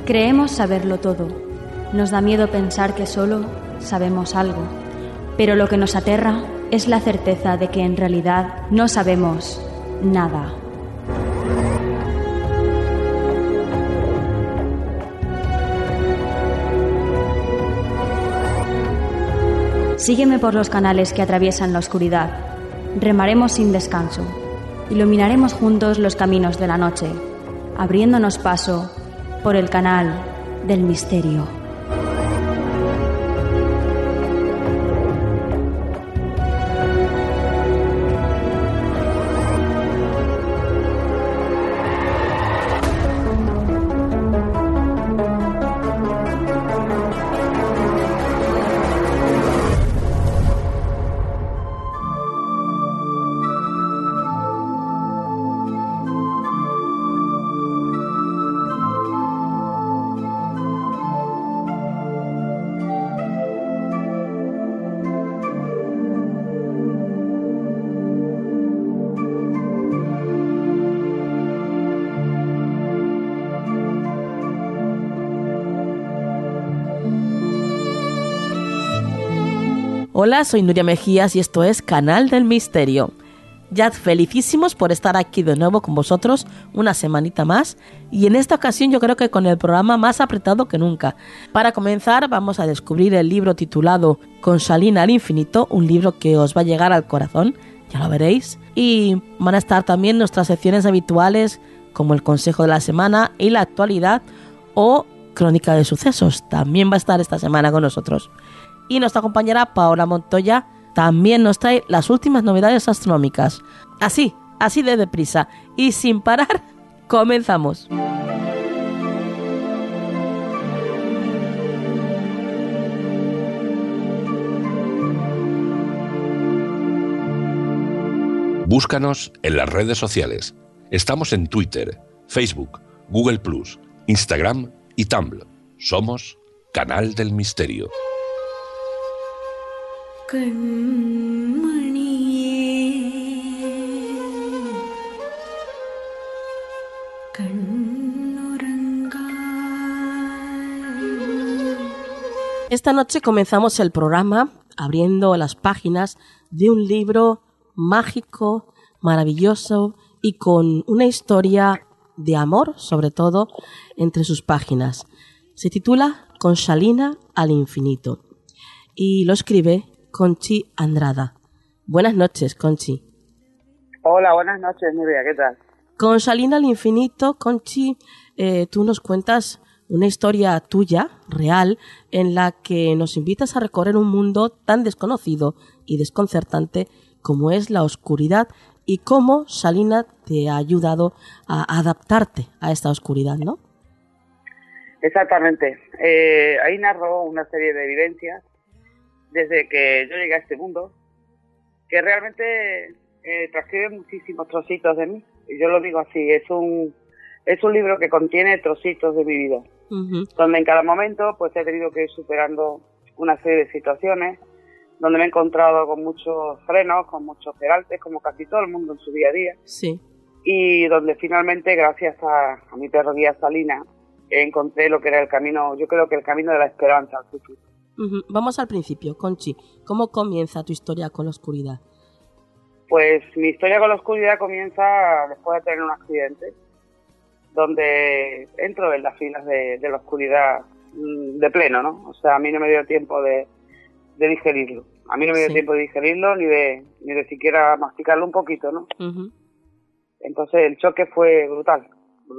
Creemos saberlo todo. Nos da miedo pensar que solo sabemos algo. Pero lo que nos aterra es la certeza de que en realidad no sabemos nada. Sígueme por los canales que atraviesan la oscuridad. Remaremos sin descanso. Iluminaremos juntos los caminos de la noche, abriéndonos paso por el canal del misterio. Hola, soy Nuria Mejías y esto es Canal del Misterio. Ya felicísimos por estar aquí de nuevo con vosotros una semanita más y en esta ocasión yo creo que con el programa más apretado que nunca. Para comenzar vamos a descubrir el libro titulado Consalina al infinito, un libro que os va a llegar al corazón, ya lo veréis. Y van a estar también nuestras secciones habituales como el consejo de la semana y la actualidad o crónica de sucesos. También va a estar esta semana con nosotros. Y nuestra compañera Paola Montoya también nos trae las últimas novedades astronómicas. Así de deprisa y sin parar, comenzamos. Búscanos en las redes sociales. Estamos en Twitter, Facebook, Google+, Instagram y Tumblr. Somos Canal del Misterio. Esta noche comenzamos el programa abriendo las páginas de un libro mágico, maravilloso y con una historia de amor, sobre todo, entre sus páginas. Se titula Consalina al infinito y lo escribe Conchi Andrada. Buenas noches, Conchi. Hola, buenas noches, Nuria, ¿qué tal? Consalina al infinito, Conchi, tú nos cuentas una historia tuya, real, en la que nos invitas a recorrer un mundo tan desconocido y desconcertante como es la oscuridad y cómo Salina te ha ayudado a adaptarte a esta oscuridad, ¿no? Exactamente. Ahí narro una serie de vivencias desde que yo llegué a este mundo, que realmente transcribe muchísimos trocitos de mí. Yo lo digo así, es un libro que contiene trocitos de mi vida, donde en cada momento pues he tenido que ir superando una serie de situaciones, donde me he encontrado con muchos frenos, con muchos peraltes, como casi todo el mundo en su día a día. Sí. Y donde finalmente, gracias a mi perro guía Salina, encontré lo que era el camino, yo creo que el camino de la esperanza al futuro. Vamos al principio, Conchi. ¿Cómo comienza tu historia con la oscuridad? Pues mi historia con la oscuridad comienza después de tener un accidente, donde entro en las filas de la oscuridad de pleno, ¿no? O sea, a mí no me dio tiempo de digerirlo. A mí no me dio tiempo de digerirlo ni de siquiera masticarlo un poquito, ¿no? Entonces el choque fue brutal.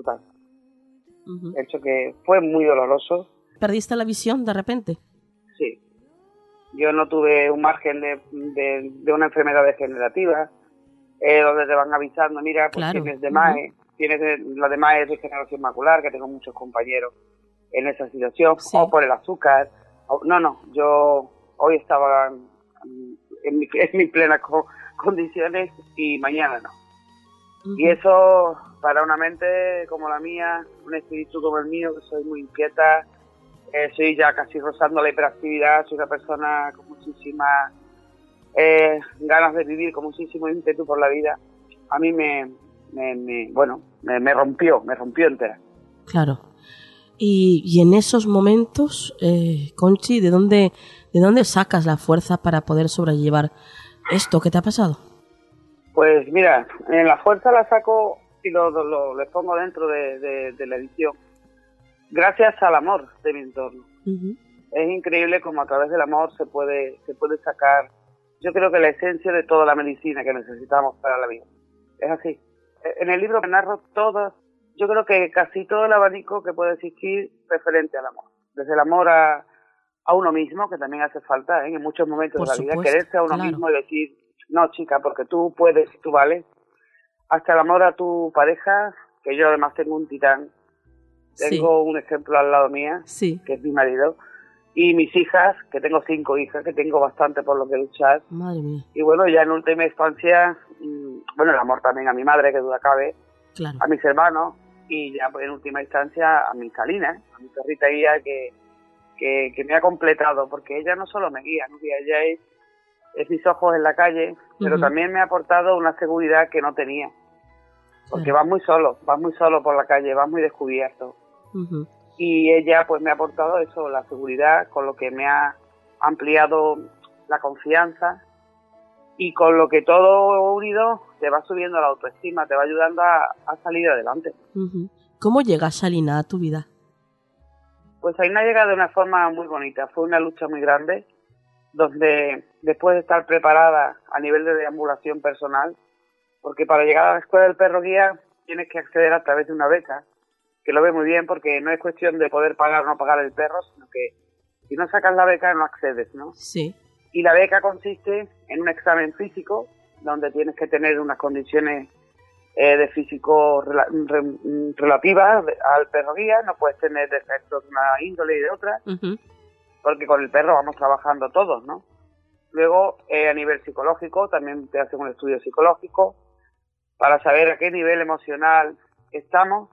El choque fue muy doloroso. ¿Perdiste la visión de repente? Sí. Yo no tuve un margen de una enfermedad degenerativa, donde te van avisando, mira, pues claro, tienes DMAE, la DMAE es degeneración macular, que tengo muchos compañeros en esa situación, o por el azúcar. Yo hoy estaba en mis plenas condiciones y mañana no. Y eso, para una mente como la mía, un espíritu como el mío, que soy muy inquieta, soy ya casi rozando la hiperactividad, soy una persona con muchísimas ganas de vivir, con muchísimo ímpetu por la vida, a mí me rompió entera. Claro. Y en esos momentos, Conchi, ¿de dónde sacas la fuerza para poder sobrellevar esto que te ha pasado? Pues mira, la fuerza la saco y lo pongo dentro de la edición, gracias al amor de mi entorno. Es increíble como a través del amor se puede sacar, yo creo que la esencia de toda la medicina que necesitamos para la vida. Es así. En el libro me narro todo, yo creo que casi todo el abanico que puede existir referente al amor. Desde el amor a uno mismo, que también hace falta, en muchos momentos de la vida, quererse a uno mismo y decir, no chica, porque tú puedes, tú vales, hasta el amor a tu pareja, que yo además tengo un titán, tengo un ejemplo al lado mía, que es mi marido, y mis hijas, que tengo 5 hijas, que tengo bastante por lo que luchar. Madre mía. Y bueno, ya en última instancia, bueno, el amor también a mi madre, que duda cabe, a mis hermanos, y ya pues, en última instancia a mi Salina, a mi perrita guía, que me ha completado, porque ella no solo me guía, ¿no? Ella es mis ojos en la calle, pero también me ha aportado una seguridad que no tenía, porque vas muy solo por la calle, vas muy descubierto. Y ella pues me ha aportado eso, la seguridad, con lo que me ha ampliado la confianza y con lo que todo unido te va subiendo la autoestima, te va ayudando a salir adelante. ¿Cómo llega Salina a tu vida? Pues Salina llega de una forma muy bonita, fue una lucha muy grande, donde después de estar preparada a nivel de deambulación personal, porque para llegar a la escuela del perro guía tienes que acceder a través de una beca, que lo ve muy bien porque no es cuestión de poder pagar o no pagar el perro, sino que si no sacas la beca no accedes, ¿no? Sí. Y la beca consiste en un examen físico, donde tienes que tener unas condiciones de físico relativas al perro guía, no puedes tener defectos de una índole y de otra, porque con el perro vamos trabajando todos, ¿no? Luego, a nivel psicológico, también te hacen un estudio psicológico para saber a qué nivel emocional estamos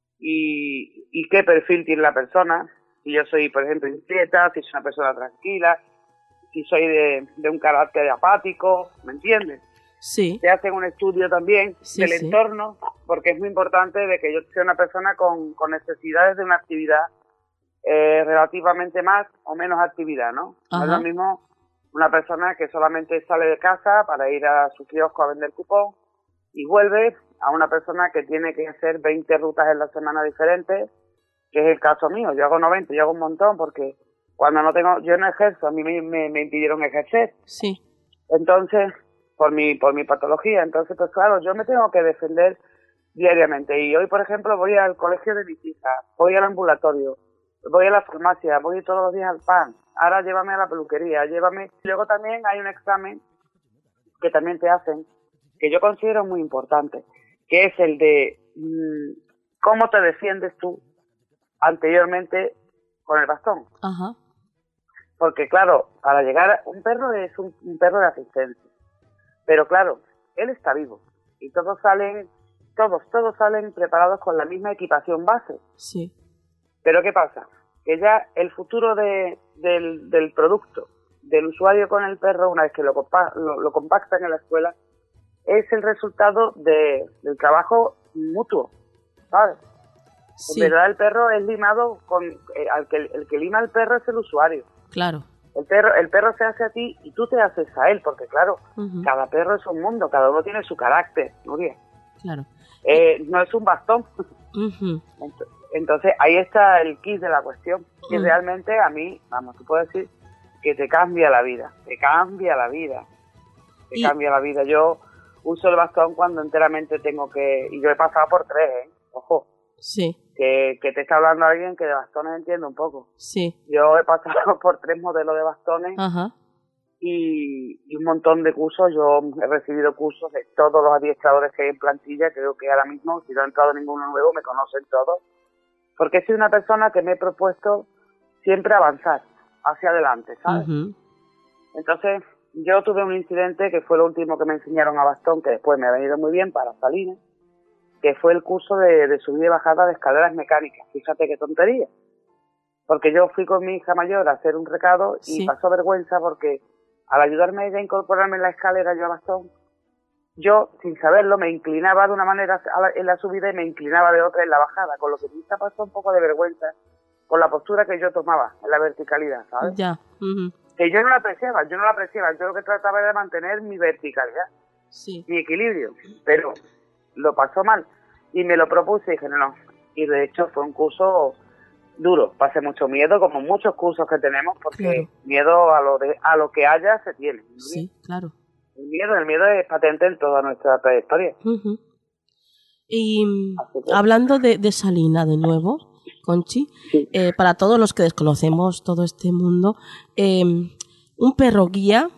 y qué perfil tiene la persona. Si yo soy, por ejemplo, inquieta, si soy una persona tranquila, si soy de un carácter apático, ¿me entiendes? Sí. Te hacen un estudio también del entorno, porque es muy importante de que yo sea una persona con necesidades de una actividad relativamente más o menos actividad, ¿no? No es lo mismo una persona que solamente sale de casa para ir a su kiosco a vender cupón y vuelve, a una persona que tiene que hacer 20 rutas en la semana diferentes, que es el caso mío. Yo hago 90, yo hago un montón porque cuando yo no ejerzo, a mí me impidieron ejercer. Sí. Entonces, por mi patología, entonces pues claro, yo me tengo que defender diariamente. Y hoy, por ejemplo, voy al colegio de mis hijas, voy al ambulatorio, voy a la farmacia, voy todos los días al PAN, ahora llévame a la peluquería, llévame. Luego también hay un examen que también te hacen, que yo considero muy importante, que es el de cómo te defiendes tú anteriormente con el bastón. Porque claro, para llegar, un perro es un perro de asistencia, pero claro, él está vivo y todos salen preparados con la misma equipación base. Sí. Pero ¿qué pasa? Que ya el futuro del producto, del usuario con el perro, una vez que lo compactan en la escuela, es el resultado del trabajo mutuo, ¿sabes? Sí. En verdad el perro es limado el que lima al perro es el usuario. Claro. El perro se hace a ti y tú te haces a él, porque claro, cada perro es un mundo, cada uno tiene su carácter, Nuria. Claro. No es un bastón. Entonces ahí está el kit de la cuestión, que realmente a mí, tú puedes decir que te cambia la vida, cambia la vida. Yo uso el bastón cuando enteramente tengo que, y yo he pasado por 3, ojo. Sí. Que te está hablando alguien que de bastones entiende un poco. Sí. Yo he pasado por 3 modelos de bastones y un montón de cursos. Yo he recibido cursos de todos los adiestradores que hay en plantilla. Creo que ahora mismo, si no ha entrado ninguno nuevo, me conocen todos. Porque he sido una persona que me he propuesto siempre avanzar hacia adelante, ¿sabes? Entonces, yo tuve un incidente que fue lo último que me enseñaron a bastón, que después me ha venido muy bien para Salina, que fue el curso de subida y bajada de escaleras mecánicas. Fíjate qué tontería. Porque yo fui con mi hija mayor a hacer un recado y pasó vergüenza porque al ayudarme ella a incorporarme en la escalera yo a bastón, yo, sin saberlo, me inclinaba de una manera en la subida y me inclinaba de otra en la bajada, con lo que me pasó un poco de vergüenza con la postura que yo tomaba en la verticalidad, ¿sabes? Ya. Que yo no la apreciaba, yo lo que trataba era de mantener mi verticalidad, mi equilibrio, pero lo pasó mal y me lo propuse y dije no, y de hecho fue un curso duro, pasé mucho miedo, como muchos cursos que tenemos, porque miedo a lo que haya se tiene. Sí, claro. El miedo es patente en toda nuestra trayectoria. Y hablando de Salina de nuevo, Conchi, para todos los que desconocemos todo este mundo, un perro guía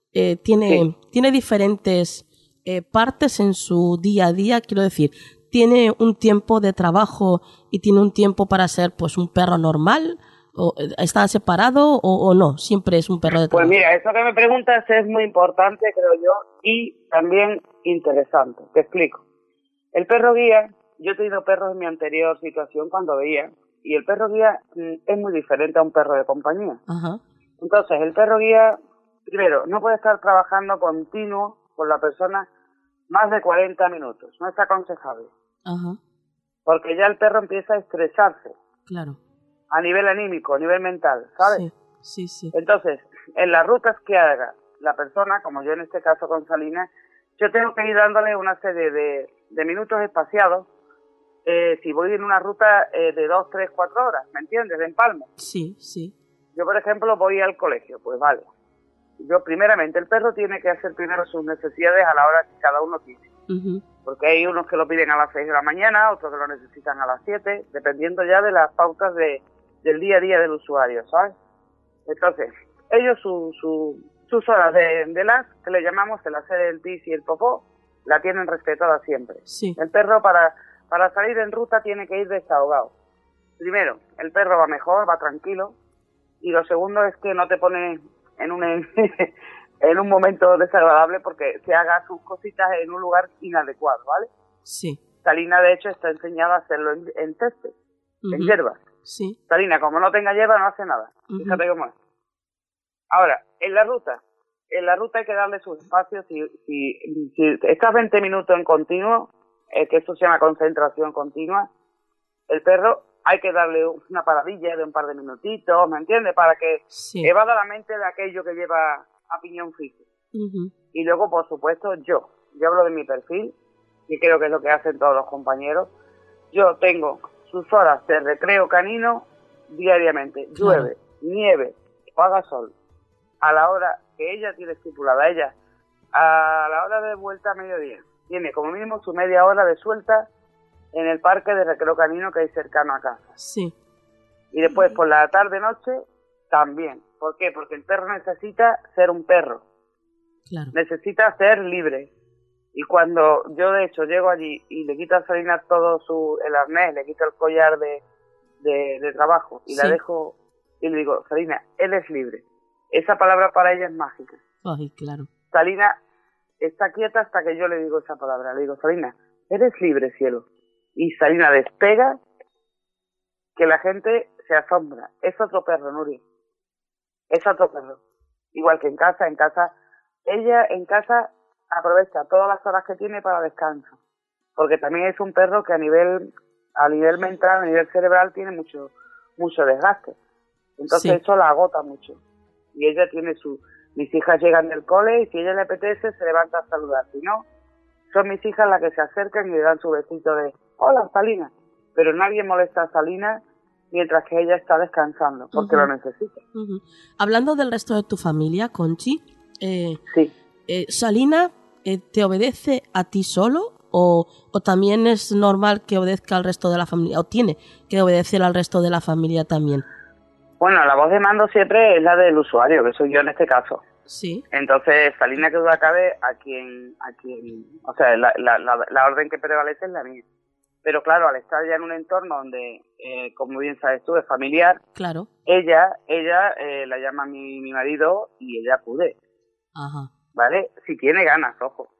tiene diferentes partes en su día a día, quiero decir, tiene un tiempo de trabajo y tiene un tiempo para ser pues un perro normal, o está separado o no, siempre es un perro de trabajo. Pues mira, eso que me preguntas es muy importante, creo yo, y también interesante. Te explico. El perro guía, yo he tenido perros en mi anterior situación cuando veía, y el perro guía es muy diferente a un perro de compañía. Ajá. Entonces, el perro guía, primero, no puede estar trabajando continuo con la persona más de 40 minutos, no es aconsejable. Ajá. Porque ya el perro empieza a estresarse. Claro. A nivel anímico, a nivel mental, ¿sabes? Sí. Entonces, en las rutas que haga la persona, como yo en este caso con Salina, yo tengo que ir dándole una serie de minutos espaciados si voy en una ruta de 2, 3, 4 horas, ¿me entiendes? De empalme. Sí. Yo, por ejemplo, voy al colegio, pues vale. Yo, primeramente, el perro tiene que hacer primero sus necesidades a la hora que cada uno tiene. Porque hay unos que lo piden a las 6 de la mañana, otros que lo necesitan a las 7, dependiendo ya de las pautas del día a día del usuario, ¿sabes? Entonces, ellos sus horas de las, que le llamamos el hacer el pis y el popó, la tienen respetada siempre. Sí. El perro para salir en ruta tiene que ir desahogado. Primero, el perro va mejor, va tranquilo, y lo segundo es que no te pone en un momento desagradable porque se haga sus cositas en un lugar inadecuado, ¿vale? Sí. Salina, de hecho, está enseñada a hacerlo en césped, en hierbas. Sí. Salina, como no tenga hierba, no hace nada. Fíjate cómo es. Ahora, en la ruta hay que darle sus espacios. Si estás 20 minutos en continuo, que eso se llama concentración continua, el perro hay que darle una paradilla de un par de minutitos, ¿me entiendes? Para que evada la mente de aquello que lleva a piñón fijo. Y luego, por supuesto, yo hablo de mi perfil, y creo que es lo que hacen todos los compañeros. Yo tengo sus horas de recreo canino diariamente. Llueve, nieve o haga sol. A la hora que ella tiene estipulada, a la hora de vuelta a mediodía, tiene como mínimo su media hora de suelta en el parque de recreo canino que hay cercano a casa. Sí. Y después por la tarde-noche también. ¿Por qué? Porque el perro necesita ser un perro. Claro. Necesita ser libre. Y cuando yo, de hecho, llego allí y le quito a Salina todo el arnés, le quito el collar de trabajo y la dejo y le digo, Salina, él es libre. Esa palabra para ella es mágica. Ay, claro. Salina está quieta hasta que yo le digo esa palabra. Le digo, Salina, eres libre, cielo. Y Salina despega, que la gente se asombra. Es otro perro, Nuria. Es otro perro. Igual que en casa, ella en casa aprovecha todas las horas que tiene para descanso. Porque también es un perro que a nivel mental, a nivel cerebral, tiene mucho desgaste. Entonces eso la agota mucho. Y ella tiene mis hijas llegan del cole y si a ella le apetece se levanta a saludar. Si no, son mis hijas las que se acercan y le dan su besito de hola, Salina. Pero nadie molesta a Salina mientras que ella está descansando, porque lo necesita. Hablando del resto de tu familia, Conchi, sí. ¿Salina te obedece a ti solo o también es normal que obedezca al resto de la familia o tiene que obedecer al resto de la familia también? Bueno, la voz de mando siempre es la del usuario, que soy yo en este caso. Sí. Entonces, Salina, que duda cabe, a quien, o sea, la orden que prevalece es la mía. Pero claro, al estar ya en un entorno donde, como bien sabes tú, es familiar, claro, ella la llama mi marido y ella acude. Ajá. ¿Vale? Si tiene ganas, ojo.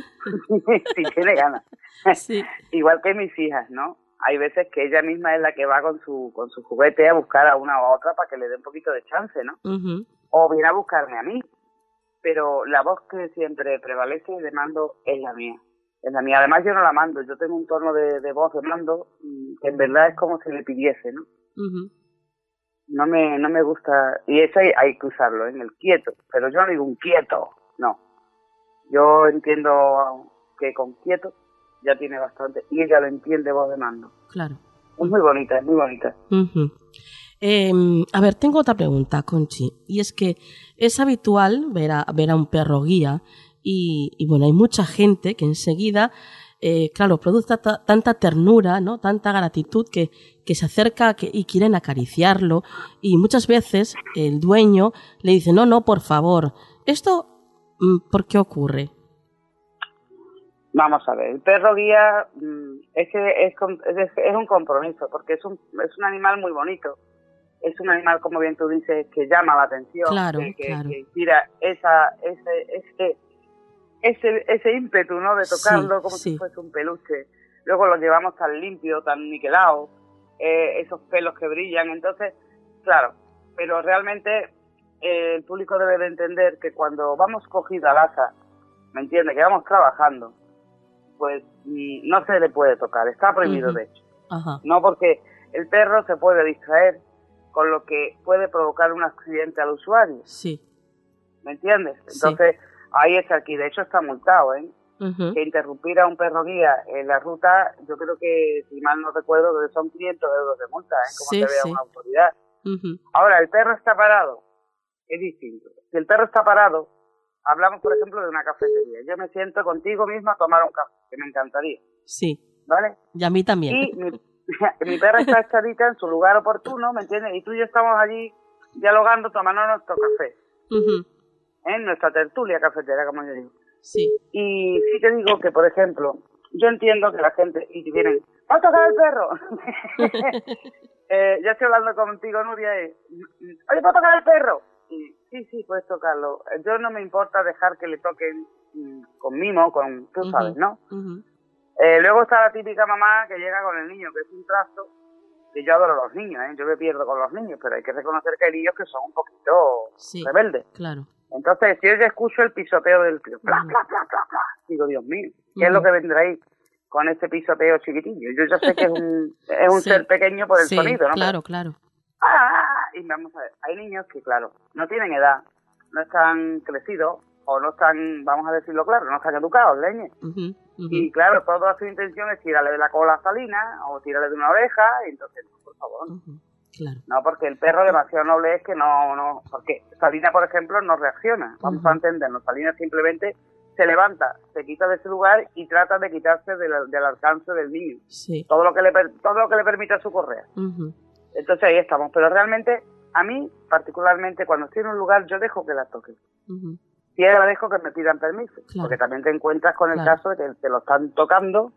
Si tiene ganas. Sí. Igual que mis hijas, ¿no? Hay veces que ella misma es la que va con su juguete a buscar a una o a otra para que le dé un poquito de chance, ¿no? O viene a buscarme a mí. pero la voz que siempre prevalece de mando es la mía. Es la mía. Además, yo no la mando. Yo tengo un tono de voz de mando que en verdad es como si le pidiese, ¿no? Uh-huh. No me gusta. Y eso hay que usarlo, en el quieto. Pero yo no digo un quieto, no. Yo entiendo que con quieto ya tiene bastante. Y ella lo entiende voz de mando. Claro. Es muy bonita, es muy bonita. Uh-huh. A ver, tengo otra pregunta, Conchi. Y es que es habitual ver a un perro guía y bueno, hay mucha gente que enseguida, claro, produce tanta ternura, ¿no? Tanta gratitud que se acerca y quieren acariciarlo, y muchas veces el dueño le dice, no, por favor. ¿Esto por qué ocurre? Vamos a ver, el perro guía es un compromiso, porque es un animal muy bonito. Es un animal, como bien tú dices, que llama la atención, claro. que inspira ese ímpetu, ¿no? De tocarlo como si fuese un peluche. Luego lo llevamos tan limpio, tan niquelado, esos pelos que brillan. Entonces, claro, pero realmente el público debe de entender que cuando vamos cogido al asa, ¿me entiendes? Que vamos trabajando, pues no se le puede tocar, está prohibido. Uh-huh. De hecho. Ajá. No, porque el perro se puede distraer, con lo que puede provocar un accidente al usuario. Sí. ¿Me entiendes? Entonces, ahí es aquí. De hecho, está multado, ¿eh? Uh-huh. Que interrumpir a un perro guía en la ruta, yo creo que, si mal no recuerdo, que son 500 euros de multa, ¿eh? Como te vea una autoridad. Uh-huh. Ahora, el perro está parado, es distinto. Si el perro está parado, hablamos, por ejemplo, de una cafetería. Yo me siento contigo mismo a tomar un café, que me encantaría. Sí. ¿Vale? Y a mí también. Y mi perra está echadita en su lugar oportuno, ¿me entiendes? Y tú y yo estamos allí dialogando, tomando nuestro café. Uh-huh. En nuestra tertulia cafetera, como yo digo. Sí. Y sí te digo que, por ejemplo, yo entiendo que la gente, y que vienen, ¡va a tocar el perro! Ya estoy hablando contigo, Nuria, oye, ¿puedo tocar el perro? Y sí, puedes tocarlo. Yo no me importa dejar que le toquen con mimo, tú sabes, ¿no? Uh-huh. Luego está la típica mamá que llega con el niño, que es un trasto, que yo adoro a los niños, yo me pierdo con los niños, pero hay que reconocer que hay niños que son un poquito rebeldes. Claro. Entonces, si yo ya escucho el pisoteo del tío, bla, bla, bla, bla, bla, digo, Dios mío, ¿qué es lo que vendrá ahí con ese pisoteo chiquitillo? Yo ya sé que es un ser pequeño por el sonido, ¿no? Claro. Y vamos a ver, hay niños que, claro, no tienen edad, no están crecidos, o no están, vamos a decirlo claro, no están educados, leñe. Uh-huh. Y claro, toda su intención es tirarle de la cola a Salina, o tirarle de una oreja, y entonces, por favor. Uh-huh. Claro. No, porque el perro demasiado noble es que no, porque Salina, por ejemplo, no reacciona, vamos a entendernos, Salina simplemente se levanta, se quita de ese lugar y trata de quitarse del alcance del niño. Sí. Todo lo que le permita su correa. Uh-huh. Entonces ahí estamos, pero realmente, a mí, particularmente, cuando estoy en un lugar, yo dejo que la toque. Uh-huh. Y agradezco que me pidan permiso, claro. porque también te encuentras con el caso de que te lo están tocando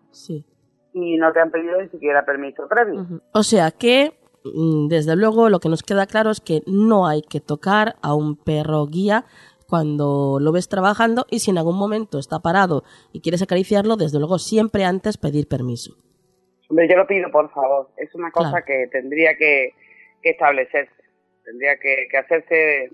y no te han pedido ni siquiera permiso previo. Uh-huh. O sea que, desde luego, lo que nos queda claro es que no hay que tocar a un perro guía cuando lo ves trabajando, y si en algún momento está parado y quieres acariciarlo, desde luego siempre antes pedir permiso. Hombre, yo lo pido, por favor. Es una cosa que tendría que establecerse, tendría que hacerse,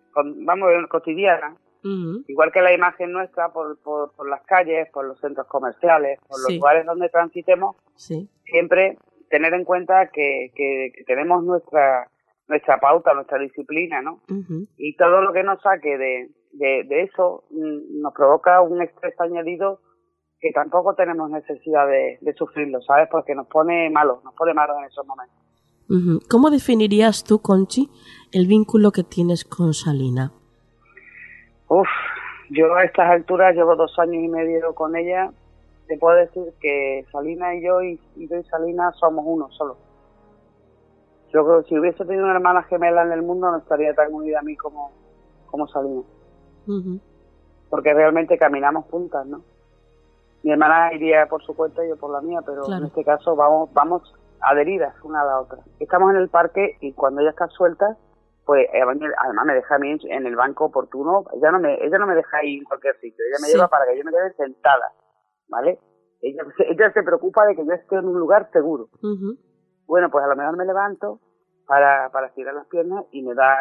cotidiana. Uh-huh. Igual que la imagen nuestra por las calles, por los centros comerciales, por los lugares donde transitemos, siempre tener en cuenta que tenemos nuestra pauta, nuestra disciplina, ¿no? Uh-huh. Y todo lo que nos saque de eso nos provoca un estrés añadido que tampoco tenemos necesidad de sufrirlo, ¿sabes? Porque nos pone malos en esos momentos. Uh-huh. ¿Cómo definirías tú, Conchi, el vínculo que tienes con Salina? Yo a estas alturas llevo 2 años y medio con ella. Te puedo decir que Salina y yo y Salina somos uno solo. Yo creo que si hubiese tenido una hermana gemela en el mundo no estaría tan unida a mí como Salina. Uh-huh. Porque realmente caminamos juntas, ¿no? Mi hermana iría por su cuenta y yo por la mía, pero en este caso vamos adheridas una a la otra. Estamos en el parque y cuando ella está suelta, pues además me deja a mí en el banco oportuno. Ella no me deja ahí en cualquier sitio, ella me lleva para que yo me quede sentada, ¿vale? Ella se preocupa de que yo esté en un lugar seguro. Uh-huh. Bueno, pues a lo mejor me levanto para estirar las piernas y me da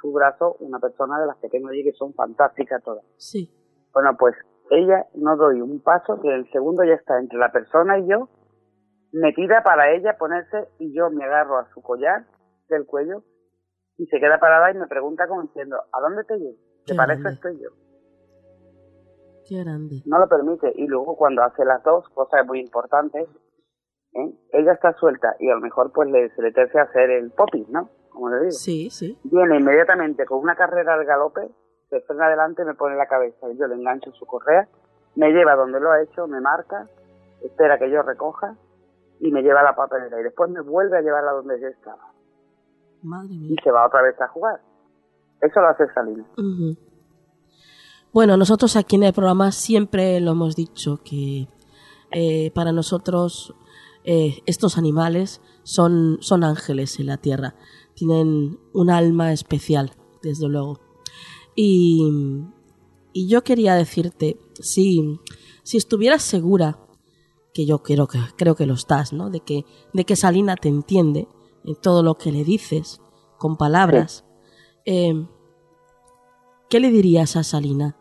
su brazo una persona de las que tengo allí que son fantásticas todas. Sí. Bueno, pues ella, no doy un paso, que el segundo ya está entre la persona y yo, me tira para ella ponerse y yo me agarro a su collar del cuello y se queda parada y me pregunta como diciendo, ¿a dónde te llevo? Que para eso estoy yo. Qué grande. No lo permite. Y luego cuando hace las dos, cosas muy importantes, ella está suelta y a lo mejor pues se le tercia hacer el popping, ¿no? Como le digo. Sí, sí. Viene inmediatamente con una carrera al galope, se frena adelante, me pone la cabeza y yo le engancho su correa, me lleva donde lo ha hecho, me marca, espera que yo recoja y me lleva a la papelera y después me vuelve a llevarla donde yo estaba. Madre mía. Y se va otra vez a jugar. Eso lo hace Salina. Uh-huh. Bueno, nosotros aquí en el programa siempre lo hemos dicho que para nosotros estos animales son ángeles en la tierra. Tienen un alma especial, desde luego. Y yo quería decirte, si estuvieras segura, que yo creo que lo estás, ¿no? De que Salina te entiende en todo lo que le dices, con palabras, sí. ¿Qué le dirías a Salina?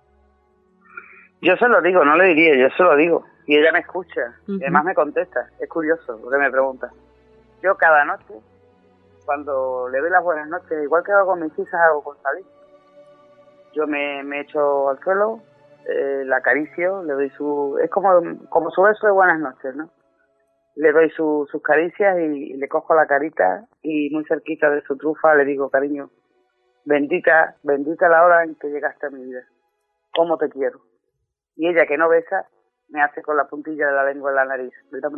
Yo se lo digo, no le diría, yo se lo digo. Y ella me escucha, y además me contesta. Es curioso lo que me pregunta. Yo cada noche, cuando le doy las buenas noches, igual que hago con mis hijas, hago con Salina. Yo me echo al suelo, la acaricio, le doy es como su beso de buenas noches, ¿no? Le doy sus caricias y le cojo la carita y muy cerquita de su trufa le digo, cariño, bendita la hora en que llegaste a mi vida, cómo te quiero. Y ella, que no besa, me hace con la puntilla de la lengua en la nariz.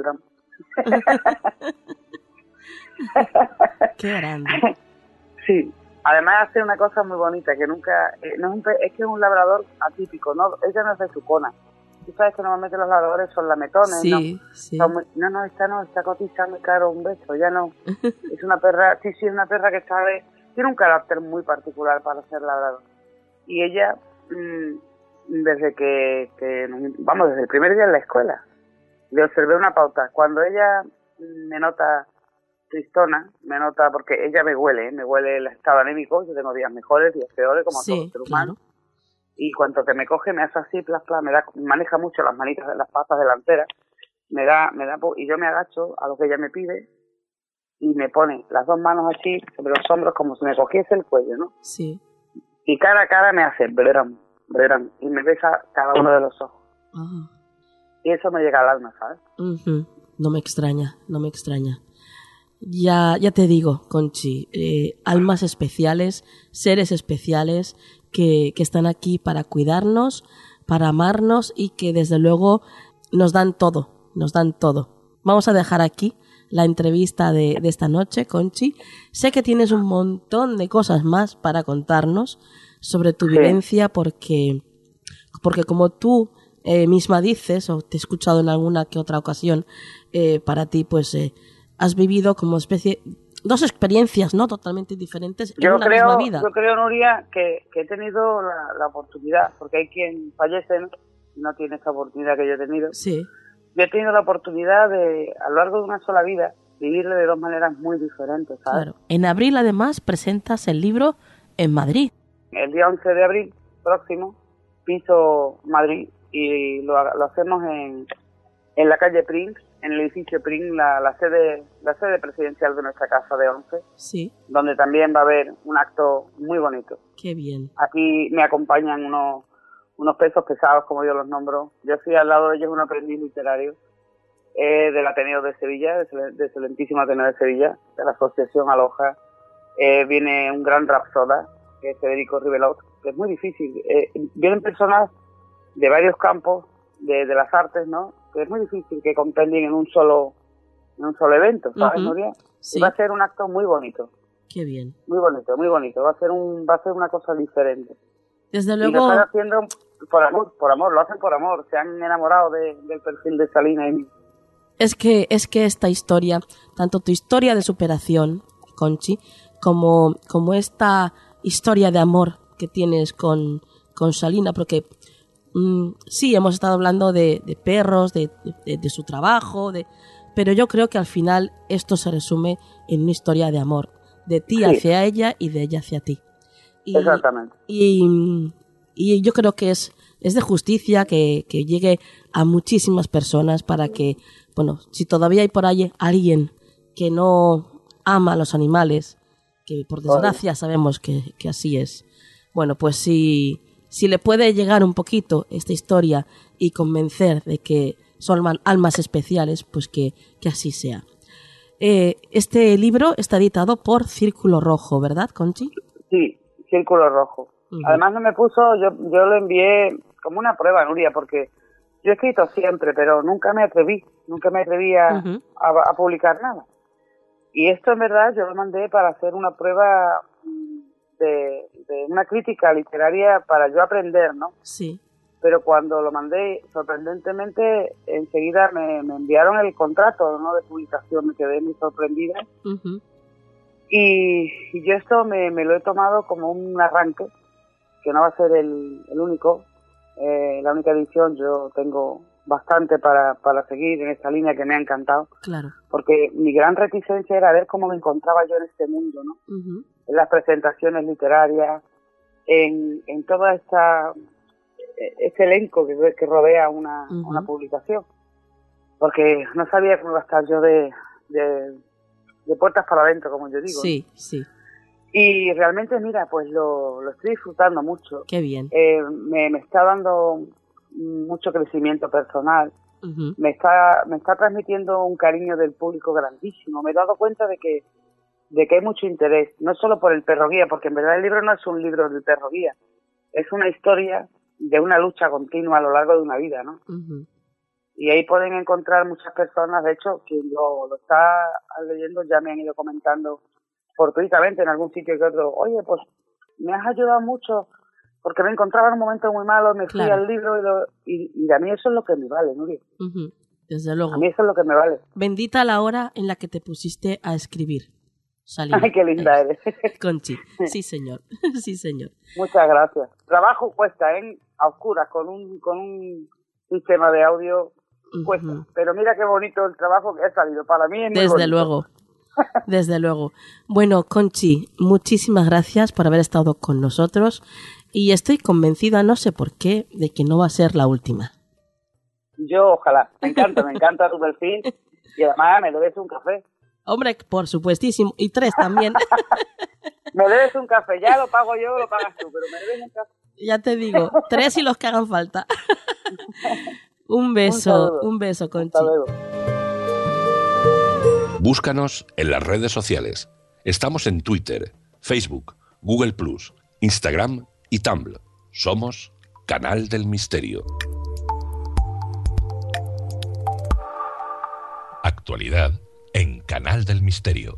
Qué grande. Sí. Además hace una cosa muy bonita, que nunca... es que es un labrador atípico, ¿no? Ella no es besucona. Tú sabes que normalmente los labradores son lametones, sí, ¿no? Sí. Esta cotiza muy caro un beso, ya no. Es una perra, sí, es una perra que sabe... Tiene un carácter muy particular para ser labrador. Y ella, desde desde el primer día en la escuela, le observé una pauta. Cuando ella me nota tristona, porque ella me huele el estado anímico, yo tengo días mejores, días peores, como todo ser humano, claro. Y cuanto que me coge, me hace así, maneja mucho las manitas de las patas delanteras, y yo me agacho a lo que ella me pide, y me pone las dos manos así sobre los hombros, como si me cogiese el cuello, ¿no? Sí. Y cara a cara me hace, blerán, y me besa cada uno de los ojos. Uh-huh. Y eso me llega al alma, ¿sabes? Uh-huh. No me extraña. Ya te digo, Conchi, almas especiales, seres especiales que están aquí para cuidarnos, para amarnos y que desde luego nos dan todo. Vamos a dejar aquí la entrevista de esta noche, Conchi. Sé que tienes un montón de cosas más para contarnos sobre tu vivencia porque como tú misma dices, o te he escuchado en alguna que otra ocasión, para ti pues... has vivido como dos experiencias, ¿no? Totalmente diferentes en una misma vida. Yo creo, Nuria, que he tenido la oportunidad, porque hay quien fallece, no tiene esta oportunidad que yo he tenido. Sí. Yo he tenido la oportunidad de, a lo largo de una sola vida, vivirle de dos maneras muy diferentes, ¿sabes? Claro. En abril, además, presentas el libro en Madrid. El día 11 de abril próximo piso Madrid y lo hacemos en la calle Prince, en el edificio Prince, la sede presidencial de nuestra casa de 11, sí, donde también va a haber un acto muy bonito. Qué bien. Aquí me acompañan unos pesos pesados, como yo los nombro. Yo soy al lado de ellos un aprendiz literario del Ateneo de Sevilla, del excelentísimo Ateneo de Sevilla, de la Asociación Aloja. Viene un gran rapsoda, que es Federico Rivelot, que es muy difícil. Vienen personas de varios campos de las artes, ¿no? Que es muy difícil que compendien en un solo evento, ¿sabes, Nuria? Sí. Va a ser un acto muy bonito. Qué bien. Muy bonito. Va a ser una cosa diferente. Desde luego. Y lo están haciendo por amor, lo hacen por amor. Se han enamorado del perfil de Salina y... Es que esta historia, tanto tu historia de superación, Conchi, como esta historia de amor que tienes con Salina, porque sí, hemos estado hablando de perros, de su trabajo, pero yo creo que al final esto se resume en una historia de amor, de ti hacia ella y de ella hacia ti. Exactamente. Y yo creo que es de justicia que llegue a muchísimas personas para que, bueno, si todavía hay por ahí alguien que no ama a los animales, que por desgracia sabemos que así es, bueno, pues si le puede llegar un poquito esta historia y convencer de que son almas especiales, pues que así sea. Este libro está editado por Círculo Rojo, ¿verdad, Conchi? Sí, Círculo Rojo. Además no me puso, yo lo envié como una prueba, Nuria, porque yo he escrito siempre, pero nunca me atreví a publicar nada. Y esto en verdad yo lo mandé para hacer una prueba de una crítica literaria para yo aprender, ¿no? Sí. Pero cuando lo mandé, sorprendentemente, enseguida me enviaron el contrato, ¿no?, de publicación. Me quedé muy sorprendida. Y yo esto me lo he tomado como un arranque, que no va a ser el único, la única edición. Yo tengo bastante para seguir en esta línea que me ha encantado. Claro. Porque mi gran reticencia era ver cómo me encontraba yo en este mundo, ¿no? En las presentaciones literarias, en toda este elenco que rodea una publicación. Porque no sabía cómo iba a estar yo de puertas para adentro, como yo digo. Sí, sí. Y realmente, mira, pues lo estoy disfrutando mucho. Qué bien. Me está dando mucho crecimiento personal. Me está transmitiendo un cariño del público grandísimo. Me he dado cuenta de que hay mucho interés, no solo por el perro guía, porque en verdad el libro no es un libro del perro guía, es una historia de una lucha continua a lo largo de una vida, ¿no? Y ahí pueden encontrar muchas personas. De hecho, quien lo está leyendo ya me han ido comentando fortuitamente en algún sitio que otro: oye, pues me has ayudado mucho porque me encontraba en un momento muy malo, me fui al libro y a mí eso es lo que me vale, Nuria. Desde luego. A mí eso es lo que me vale. Bendita la hora en la que te pusiste a escribir. Ay, qué linda eres. Conchi, sí señor, sí señor. Muchas gracias. Trabajo cuesta, a oscuras, con un sistema de audio cuesta. Pero mira qué bonito el trabajo que ha salido. Para mí es muy bonito. Desde luego, desde luego. Bueno, Conchi, muchísimas gracias por haber estado con nosotros y estoy convencida, no sé por qué, de que no va a ser la última. Yo ojalá. Me encanta tu perfil y además me debes un café. Hombre, por supuestísimo. Y 3 también. Me debes un café. Ya lo pago yo, lo pagas tú, pero me debes un café. Ya te digo, 3 y los que hagan falta. Un beso, Conchi. Hasta luego. Búscanos en las redes sociales. Estamos en Twitter, Facebook, Google+, Instagram y Tumblr. Somos Canal del Misterio. Actualidad en Canal del Misterio.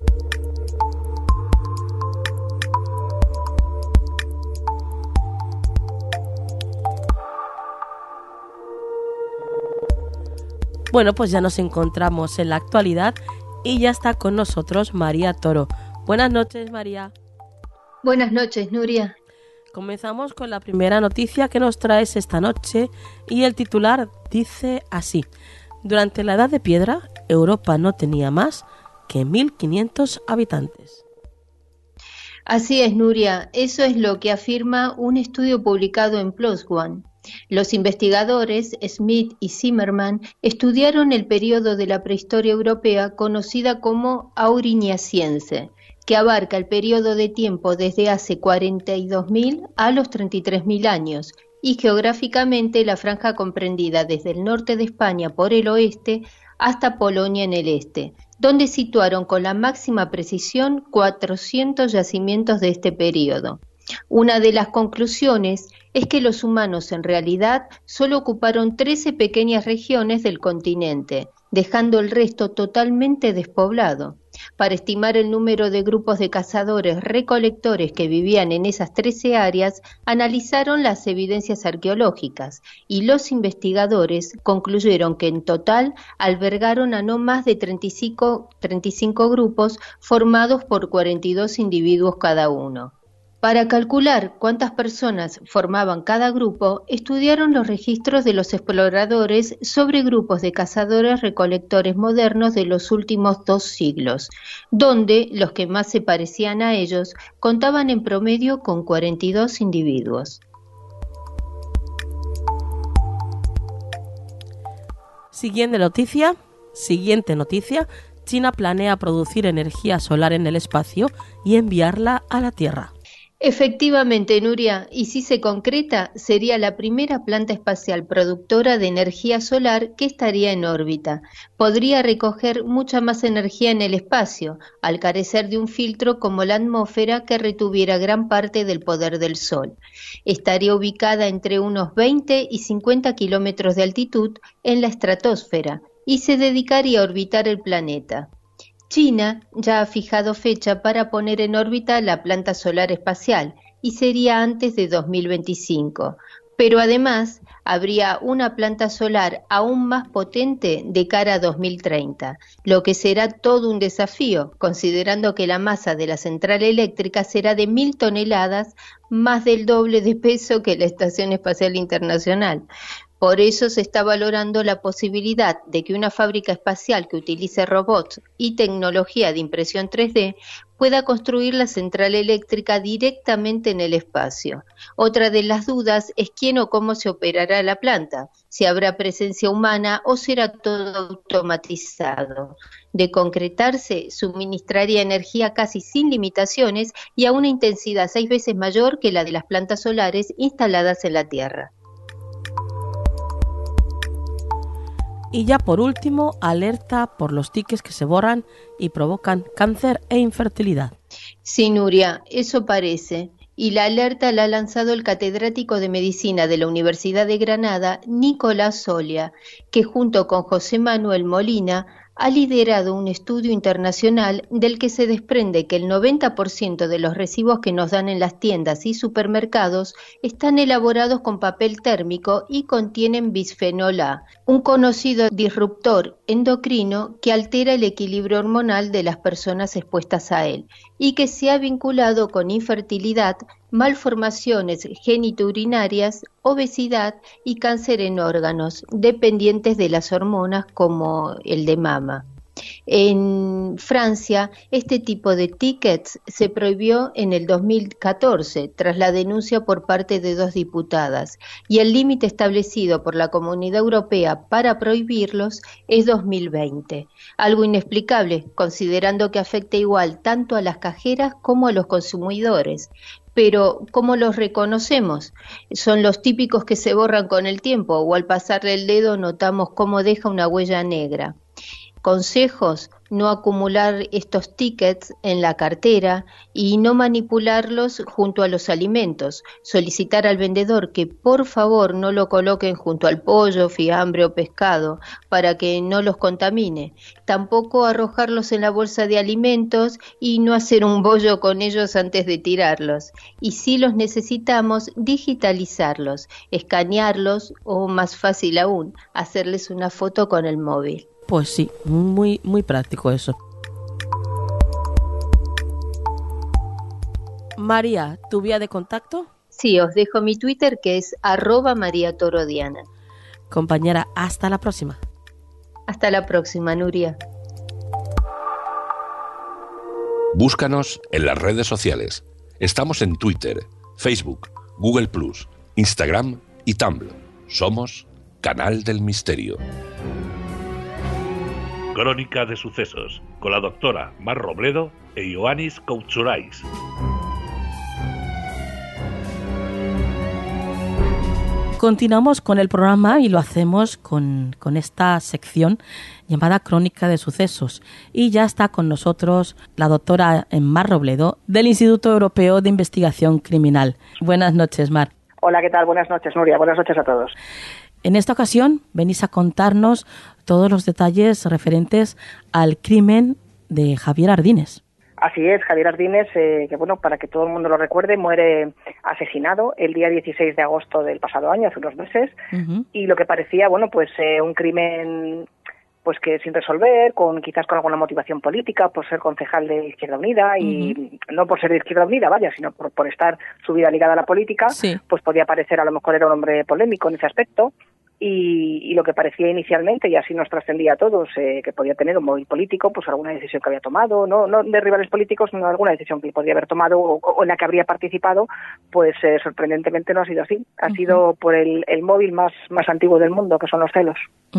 Bueno, pues ya nos encontramos en la actualidad y ya está con nosotros María Toro. Buenas noches, María. Buenas noches, Nuria. Comenzamos con la primera noticia que nos traes esta noche y el titular dice así: durante la Edad de Piedra, Europa no tenía más que 1.500 habitantes. Así es, Nuria. Eso es lo que afirma un estudio publicado en PLOS ONE. Los investigadores Smith y Zimmerman estudiaron el periodo de la prehistoria europea conocida como Aurignaciense, que abarca el periodo de tiempo desde hace 42.000 a los 33.000 años, y geográficamente la franja comprendida desde el norte de España por el oeste hasta Polonia en el este, donde situaron con la máxima precisión 400 yacimientos de este periodo. Una de las conclusiones es que los humanos en realidad solo ocuparon 13 pequeñas regiones del continente, dejando el resto totalmente despoblado. Para estimar el número de grupos de cazadores-recolectores que vivían en esas 13 áreas, analizaron las evidencias arqueológicas y los investigadores concluyeron que en total albergaron a no más de 35 grupos formados por 42 individuos cada uno. Para calcular cuántas personas formaban cada grupo, estudiaron los registros de los exploradores sobre grupos de cazadores-recolectores modernos de los últimos 2 siglos, donde los que más se parecían a ellos contaban en promedio con 42 individuos. Siguiente noticia, China planea producir energía solar en el espacio y enviarla a la Tierra. Efectivamente, Nuria, y si se concreta, sería la primera planta espacial productora de energía solar que estaría en órbita. Podría recoger mucha más energía en el espacio, al carecer de un filtro como la atmósfera que retuviera gran parte del poder del Sol. Estaría ubicada entre unos 20 y 50 kilómetros de altitud en la estratosfera y se dedicaría a orbitar el planeta. China ya ha fijado fecha para poner en órbita la planta solar espacial y sería antes de 2025. Pero además habría una planta solar aún más potente de cara a 2030, lo que será todo un desafío, considerando que la masa de la central eléctrica será de 1.000 toneladas, más del doble de peso que la Estación Espacial Internacional. Por eso se está valorando la posibilidad de que una fábrica espacial que utilice robots y tecnología de impresión 3D pueda construir la central eléctrica directamente en el espacio. Otra de las dudas es quién o cómo se operará la planta, si habrá presencia humana o será todo automatizado. De concretarse, suministraría energía casi sin limitaciones y a una intensidad 6 veces mayor que la de las plantas solares instaladas en la Tierra. Y ya por último, alerta por los tiques que se borran y provocan cáncer e infertilidad. Sí, Nuria, eso parece. Y la alerta la ha lanzado el catedrático de Medicina de la Universidad de Granada, Nicolás Solia, que junto con José Manuel Molina ha liderado un estudio internacional del que se desprende que el 90% de los recibos que nos dan en las tiendas y supermercados están elaborados con papel térmico y contienen bisfenol A, un conocido disruptor endocrino que altera el equilibrio hormonal de las personas expuestas a él y que se ha vinculado con infertilidad, malformaciones genitourinarias, obesidad y cáncer en órganos dependientes de las hormonas como el de mama. En Francia, este tipo de tickets se prohibió en el 2014 tras la denuncia por parte de 2 diputadas y el límite establecido por la Comunidad Europea para prohibirlos es 2020. Algo inexplicable, considerando que afecta igual tanto a las cajeras como a los consumidores. Pero, ¿cómo los reconocemos? ¿Son los típicos que se borran con el tiempo o al pasarle el dedo notamos cómo deja una huella negra? Consejos: no acumular estos tickets en la cartera y no manipularlos junto a los alimentos. Solicitar al vendedor que por favor no lo coloquen junto al pollo, fiambre o pescado para que no los contamine. Tampoco arrojarlos en la bolsa de alimentos y no hacer un bollo con ellos antes de tirarlos. Y si los necesitamos, digitalizarlos, escanearlos o, más fácil aún, hacerles una foto con el móvil. Pues sí, muy, muy práctico eso. María, ¿tu vía de contacto? Sí, os dejo mi Twitter, que es @mariatorodiana. Compañera, hasta la próxima. Hasta la próxima, Nuria. Búscanos en las redes sociales. Estamos en Twitter, Facebook, Google+, Instagram y Tumblr. Somos Canal del Misterio. Crónica de sucesos, con la doctora Mar Robledo e Ioannis Koutsourayis. Continuamos con el programa y lo hacemos con esta sección llamada Crónica de Sucesos. Y ya está con nosotros la doctora Mar Robledo del Instituto Europeo de Investigación Criminal. Buenas noches, Mar. Hola, ¿qué tal? Buenas noches, Nuria. Buenas noches a todos. En esta ocasión venís a contarnos todos los detalles referentes al crimen de Javier Ardines. Así es, Javier Ardines, que bueno, para que todo el mundo lo recuerde, muere asesinado el día 16 de agosto del pasado año, hace unos meses, y lo que parecía, bueno, pues un crimen pues que sin resolver, quizás con alguna motivación política, por ser concejal de Izquierda Unida y no por ser de Izquierda Unida, sino por estar su vida ligada a la política, pues podía parecer, a lo mejor era un hombre polémico en ese aspecto. Y lo que parecía inicialmente, y así nos trascendía a todos, que podía tener un móvil político, pues alguna decisión que había tomado, no de rivales políticos, sino alguna decisión que podría haber tomado o en la que habría participado, pues sorprendentemente no ha sido así. Ha sido por el móvil más antiguo del mundo, que son los celos.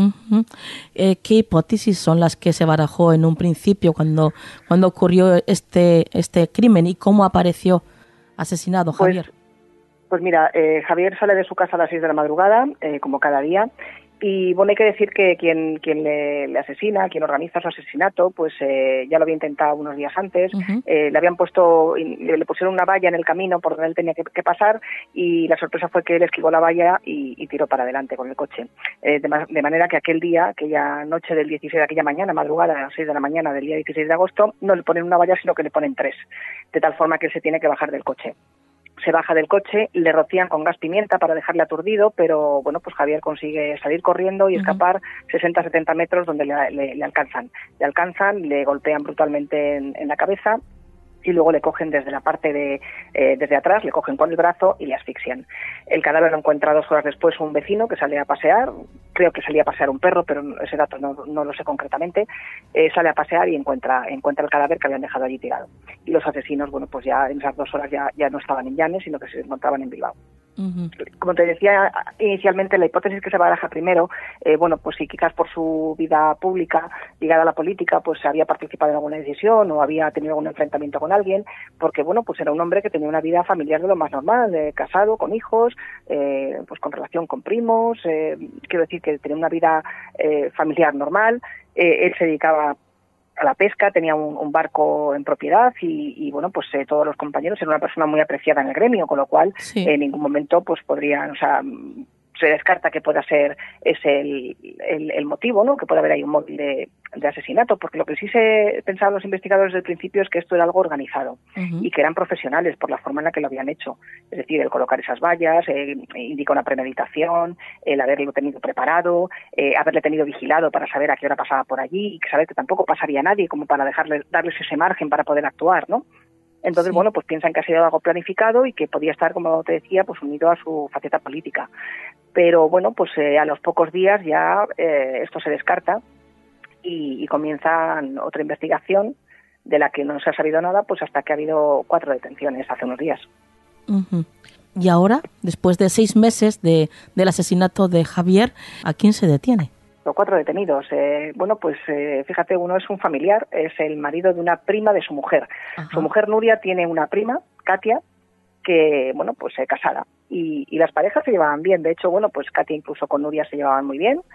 ¿Qué hipótesis son las que se barajó en un principio cuando ocurrió este crimen y cómo apareció asesinado Javier? Pues mira, Javier sale de su casa a las 6 de la madrugada, como cada día, y bueno, hay que decir que quien le asesina, quien organiza su asesinato, pues ya lo había intentado unos días antes, le pusieron una valla en el camino por donde él tenía que pasar, y la sorpresa fue que él esquivó la valla y tiró para adelante con el coche. De manera que aquella noche del 16, aquella mañana, madrugada a las 6 de la mañana del día 16 de agosto, no le ponen una valla, sino que le ponen 3, de tal forma que él se tiene que bajar del coche. Se baja del coche, le rocían con gas pimienta para dejarle aturdido, pero bueno, pues Javier consigue salir corriendo y escapar 60-70 metros donde le alcanzan. Le golpean brutalmente en la cabeza y luego le cogen desde la parte desde atrás, le cogen con el brazo y le asfixian. El cadáver lo encuentra 2 horas después un vecino que sale a pasear, creo que salía a pasear un perro, pero ese dato no lo sé concretamente, sale a pasear y encuentra el cadáver que habían dejado allí tirado. Y los asesinos, bueno, pues ya en esas 2 horas ya no estaban en Llanes, sino que se encontraban en Bilbao. Como te decía inicialmente, la hipótesis que se baraja primero, bueno, pues si quizás por su vida pública ligada a la política, pues había participado en alguna decisión o había tenido algún enfrentamiento con alguien, porque bueno, pues era un hombre que tenía una vida familiar de lo más normal, casado, con hijos, pues con relación con primos, quiero decir que tenía una vida familiar normal. Él se dedicaba a la pesca, tenía un barco en propiedad y bueno, pues todos los compañeros, era una persona muy apreciada en el gremio, con lo cual en ningún momento pues podrían, o sea, se descarta que pueda ser ese el motivo, ¿no? Que pueda haber ahí un móvil de asesinato, porque lo que sí se pensaban los investigadores desde el principio es que esto era algo organizado y que eran profesionales por la forma en la que lo habían hecho. Es decir, el colocar esas vallas indica una premeditación, el haberlo tenido preparado, haberle tenido vigilado para saber a qué hora pasaba por allí y que saber que tampoco pasaría nadie como para darles ese margen para poder actuar, ¿no? Entonces, bueno, pues piensan que ha sido algo planificado y que podía estar, como te decía, pues unido a su faceta política. Pero bueno, pues a los pocos días ya esto se descarta y comienza otra investigación de la que no se ha sabido nada, pues hasta que ha habido 4 detenciones hace unos días. Y ahora, después de 6 meses del asesinato de Javier, ¿a quién se detiene? Los 4 detenidos. Bueno, pues fíjate, uno es un familiar, es el marido de una prima de su mujer. Ajá. Su mujer Nuria tiene una prima, Katia, que, bueno, pues casada. Y las parejas se llevaban bien. De hecho, bueno, pues Katia incluso con Nuria se llevaban muy bien.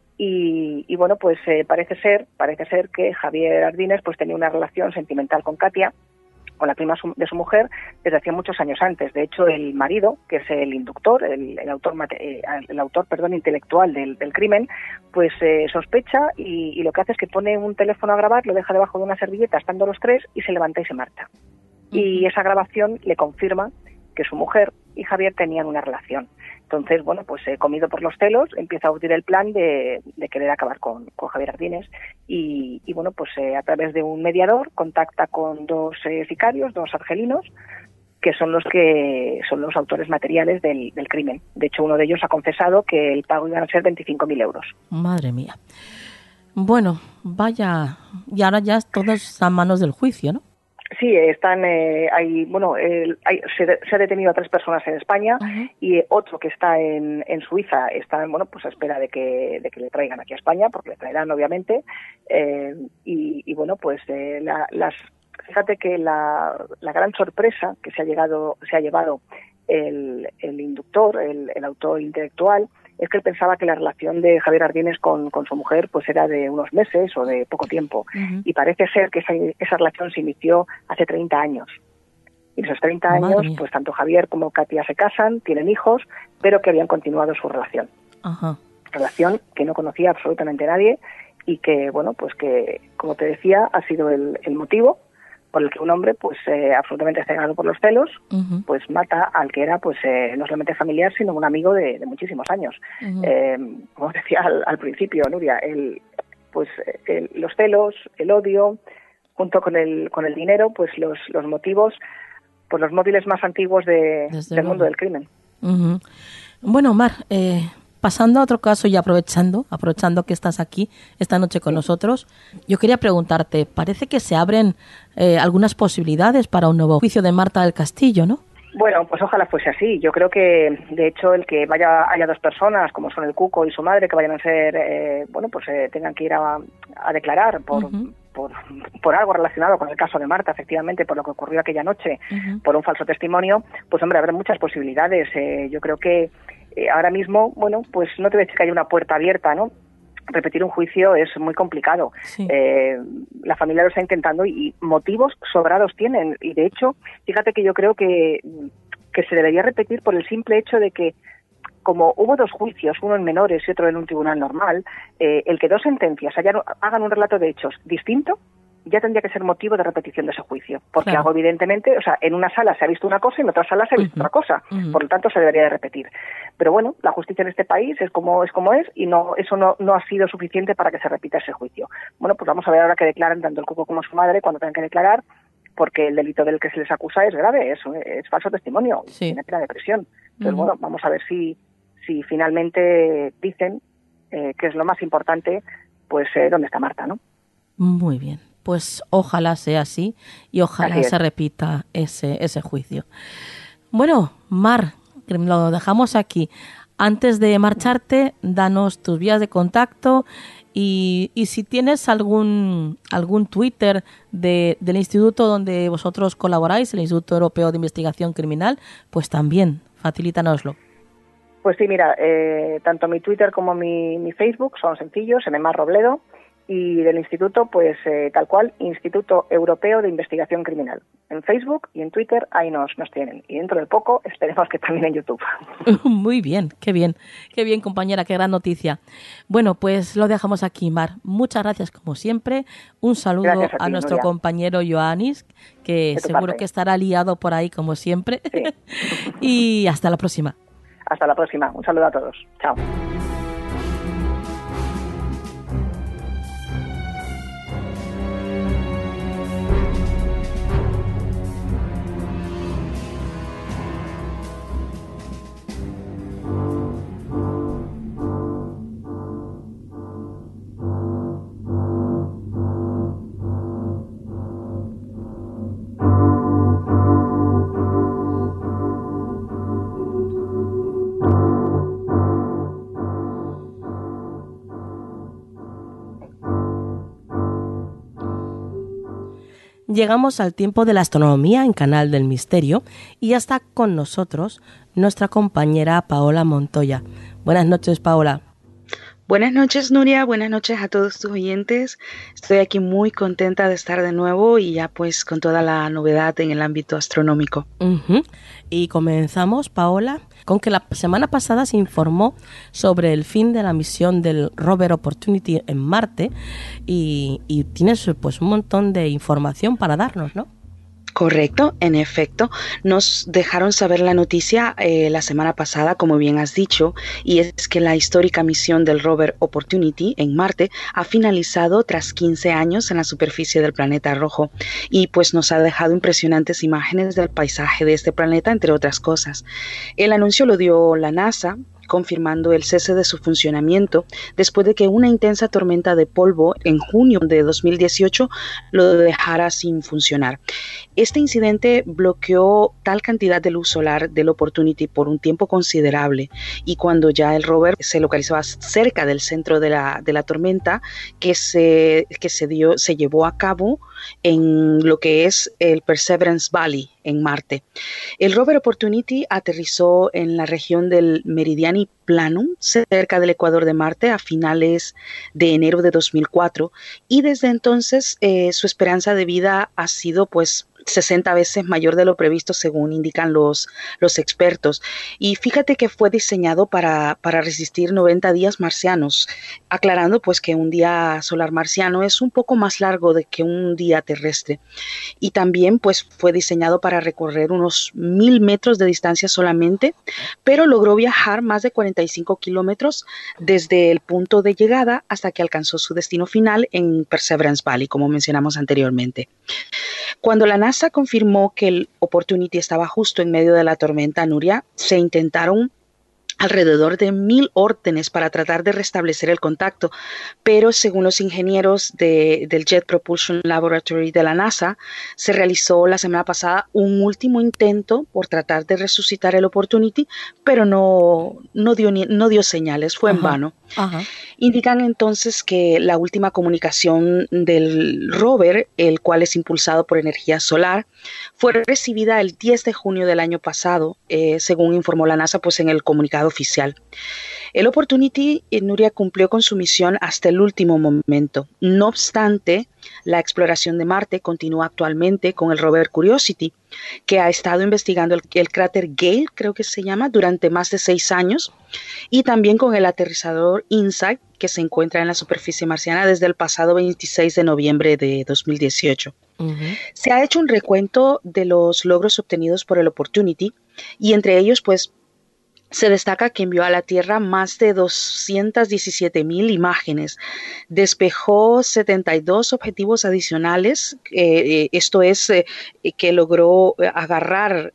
Y bueno, pues parece ser que Javier Ardines pues tenía una relación sentimental con Katia, con la prima de su mujer, desde hacía muchos años antes. De hecho, el marido, que es el inductor, el autor intelectual del crimen, pues sospecha y lo que hace es que pone un teléfono a grabar, lo deja debajo de una servilleta estando los 3 y se levanta y se marcha. Y esa grabación le confirma que su mujer y Javier tenían una relación. Entonces, bueno, pues comido por los celos, empieza a urdir el plan de querer acabar con Javier Ardines y bueno, pues a través de un mediador contacta con 2 sicarios, 2 argelinos, que son los autores materiales del crimen. De hecho, uno de ellos ha confesado que el pago iban a ser 25.000 euros. Madre mía. Bueno, vaya, y ahora ya todos a manos del juicio, ¿no? Sí, están se ha detenido a 3 personas en España y otro que está en Suiza está pues a espera de que le traigan aquí a España, porque le traerán obviamente y bueno, pues fíjate que la gran sorpresa que se ha llevado el inductor, el autor intelectual, es que él pensaba que la relación de Javier Ardines con su mujer pues era de unos meses o de poco tiempo. Y parece ser que esa relación se inició hace 30 años. Y en esos 30 años, pues tanto Javier como Katia se casan, tienen hijos, pero que habían continuado su relación. Relación que no conocía absolutamente nadie y que, bueno, pues que, como te decía, ha sido el motivo por el que un hombre, pues absolutamente cegado por los celos, pues mata al que era, pues no solamente familiar, sino un amigo de muchísimos años. Como decía al principio, Nuria, pues los celos, el odio, junto con el dinero, pues los motivos, pues los móviles más antiguos del mundo del crimen. Uh-huh. Bueno, Mar, pasando a otro caso y aprovechando que estás aquí esta noche con nosotros, yo quería preguntarte, parece que se abren algunas posibilidades para un nuevo juicio de Marta del Castillo, ¿no? Bueno, pues ojalá fuese así. Yo creo que, de hecho, el que haya dos personas, como son el Cuco y su madre, que vayan a ser, tengan que ir a declarar por algo relacionado con el caso de Marta, efectivamente, por lo que ocurrió aquella noche, por un falso testimonio, pues hombre, habrá muchas posibilidades. Yo creo que ahora mismo, bueno, pues no te voy a decir que haya una puerta abierta, ¿no? Repetir un juicio es muy complicado. Sí. La familia lo está intentando y motivos sobrados tienen. Y de hecho, fíjate que yo creo que se debería repetir por el simple hecho de que, como hubo dos juicios, uno en menores y otro en un tribunal normal, el que dos sentencias hagan un relato de hechos distinto, ya tendría que ser motivo de repetición de ese juicio. Porque claro, algo evidentemente, o sea, en una sala se ha visto una cosa y en otra sala se ha visto otra cosa. Por lo tanto, se debería de repetir. Pero bueno, la justicia en este país es como es y eso no ha sido suficiente para que se repita ese juicio. Bueno, pues vamos a ver ahora que declaran tanto el Cuco como su madre cuando tengan que declarar, porque el delito del que se les acusa es grave, es falso testimonio, tiene pena de prisión. Entonces, bueno, vamos a ver si finalmente dicen, que es lo más importante, pues dónde está Marta, ¿no? Muy bien. Pues ojalá sea así y ojalá se repita ese juicio. Bueno, Mar, lo dejamos aquí. Antes de marcharte, danos tus vías de contacto y si tienes algún Twitter del instituto donde vosotros colaboráis, el Instituto Europeo de Investigación Criminal, pues también facilítanoslo. Pues sí, mira, tanto mi Twitter como mi Facebook son sencillos, Mar Robledo. Y del instituto, pues tal cual, Instituto Europeo de Investigación Criminal. En Facebook y en Twitter ahí nos tienen. Y dentro de poco esperemos que también en YouTube. Muy bien, qué bien, compañera, qué gran noticia. Bueno, pues lo dejamos aquí, Mar. Muchas gracias como siempre. Un saludo a nuestro compañero Ioannis, que seguro que estará liado por ahí como siempre. Sí. Y hasta la próxima. Hasta la próxima. Un saludo a todos. Chao. Llegamos al tiempo de la astronomía en Canal del Misterio y ya está con nosotros nuestra compañera Paola Montoya. Buenas noches, Paola. Buenas noches, Nuria. Buenas noches a todos tus oyentes. Estoy aquí muy contenta de estar de nuevo y ya pues con toda la novedad en el ámbito astronómico. Y comenzamos, Paola, con que la semana pasada se informó sobre el fin de la misión del rover Opportunity en Marte y tienes pues un montón de información para darnos, ¿no? Correcto, en efecto, nos dejaron saber la noticia la semana pasada, como bien has dicho, y es que la histórica misión del rover Opportunity en Marte ha finalizado tras 15 años en la superficie del planeta rojo y pues nos ha dejado impresionantes imágenes del paisaje de este planeta, entre otras cosas. El anuncio lo dio la NASA, confirmando el cese de su funcionamiento después de que una intensa tormenta de polvo en junio de 2018 lo dejara sin funcionar. Este incidente bloqueó tal cantidad de luz solar del Opportunity por un tiempo considerable y cuando ya el rover se localizaba cerca del centro de la tormenta que se llevó a cabo en lo que es el Perseverance Valley en Marte. El rover Opportunity aterrizó en la región del Meridiani Planum, cerca del ecuador de Marte, a finales de enero de 2004 y desde entonces su esperanza de vida ha sido pues 60 veces mayor de lo previsto, según indican los expertos. Y fíjate que fue diseñado para resistir 90 días marcianos, aclarando pues que un día solar marciano es un poco más largo que un día terrestre. Y también pues fue diseñado para recorrer unos 1000 metros de distancia solamente, pero logró viajar más de 45 kilómetros desde el punto de llegada hasta que alcanzó su destino final en Perseverance Valley, como mencionamos anteriormente. Cuando la NASA confirmó que el Opportunity estaba justo en medio de la tormenta, Nuria, se intentaron alrededor de 1000 órdenes para tratar de restablecer el contacto, pero según los ingenieros del Jet Propulsion Laboratory de la NASA, se realizó la semana pasada un último intento por tratar de resucitar el Opportunity, pero no dio señales, fue en vano. Ajá. Indican entonces que la última comunicación del rover, el cual es impulsado por energía solar, fue recibida el 10 de junio del año pasado, según informó la NASA pues en el comunicado oficial. El Opportunity, Nuria, cumplió con su misión hasta el último momento. No obstante, la exploración de Marte continúa actualmente con el rover Curiosity, que ha estado investigando el cráter Gale, creo que se llama, durante más de 6 años, y también con el aterrizador InSight, que se encuentra en la superficie marciana desde el pasado 26 de noviembre de 2018. Se ha hecho un recuento de los logros obtenidos por el Opportunity, y entre ellos, pues, se destaca que envió a la Tierra más de 217,000 imágenes, despejó 72 objetivos adicionales, esto es que logró agarrar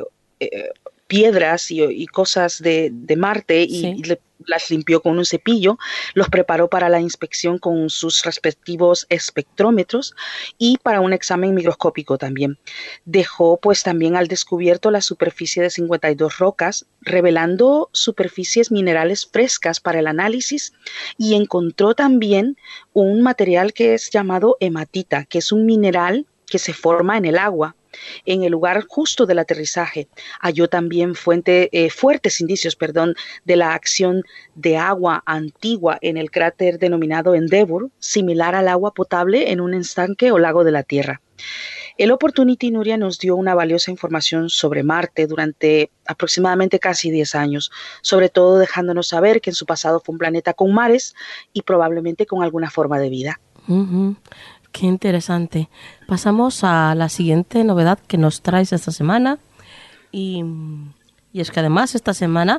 piedras y cosas de Marte y las limpió con un cepillo, los preparó para la inspección con sus respectivos espectrómetros y para un examen microscópico también. Dejó pues también al descubierto la superficie de 52 rocas, revelando superficies minerales frescas para el análisis, y encontró también un material que es llamado hematita, que es un mineral que se forma en el agua. En el lugar justo del aterrizaje halló también fuertes indicios de la acción de agua antigua en el cráter denominado Endeavour, similar al agua potable en un estanque o lago de la Tierra. El Opportunity, Nuria, nos dio una valiosa información sobre Marte durante aproximadamente casi 10 años, sobre todo dejándonos saber que en su pasado fue un planeta con mares y probablemente con alguna forma de vida. Qué interesante. Pasamos a la siguiente novedad que nos traes esta semana. Y es que además esta semana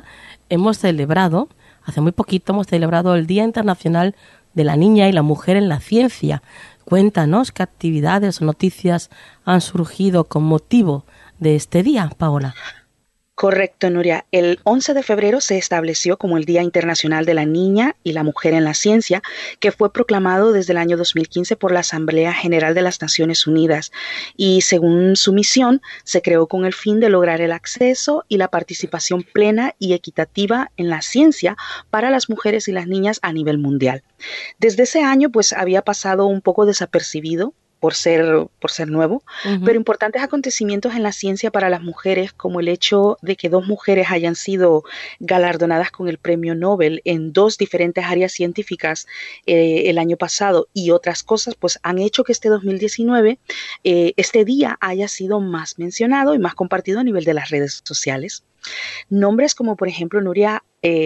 hace muy poquito hemos celebrado el Día Internacional de la Niña y la Mujer en la Ciencia. Cuéntanos qué actividades o noticias han surgido con motivo de este día, Paola. Correcto, Nuria. El 11 de febrero se estableció como el Día Internacional de la Niña y la Mujer en la Ciencia, que fue proclamado desde el año 2015 por la Asamblea General de las Naciones Unidas. Y según su misión, se creó con el fin de lograr el acceso y la participación plena y equitativa en la ciencia para las mujeres y las niñas a nivel mundial. Desde ese año, pues, había pasado un poco desapercibido por ser nuevo, pero importantes acontecimientos en la ciencia para las mujeres, como el hecho de que 2 mujeres hayan sido galardonadas con el premio Nobel en 2 diferentes áreas científicas el año pasado, y otras cosas, pues han hecho que este 2019, este día haya sido más mencionado y más compartido a nivel de las redes sociales. Nombres como, por ejemplo, Nuria,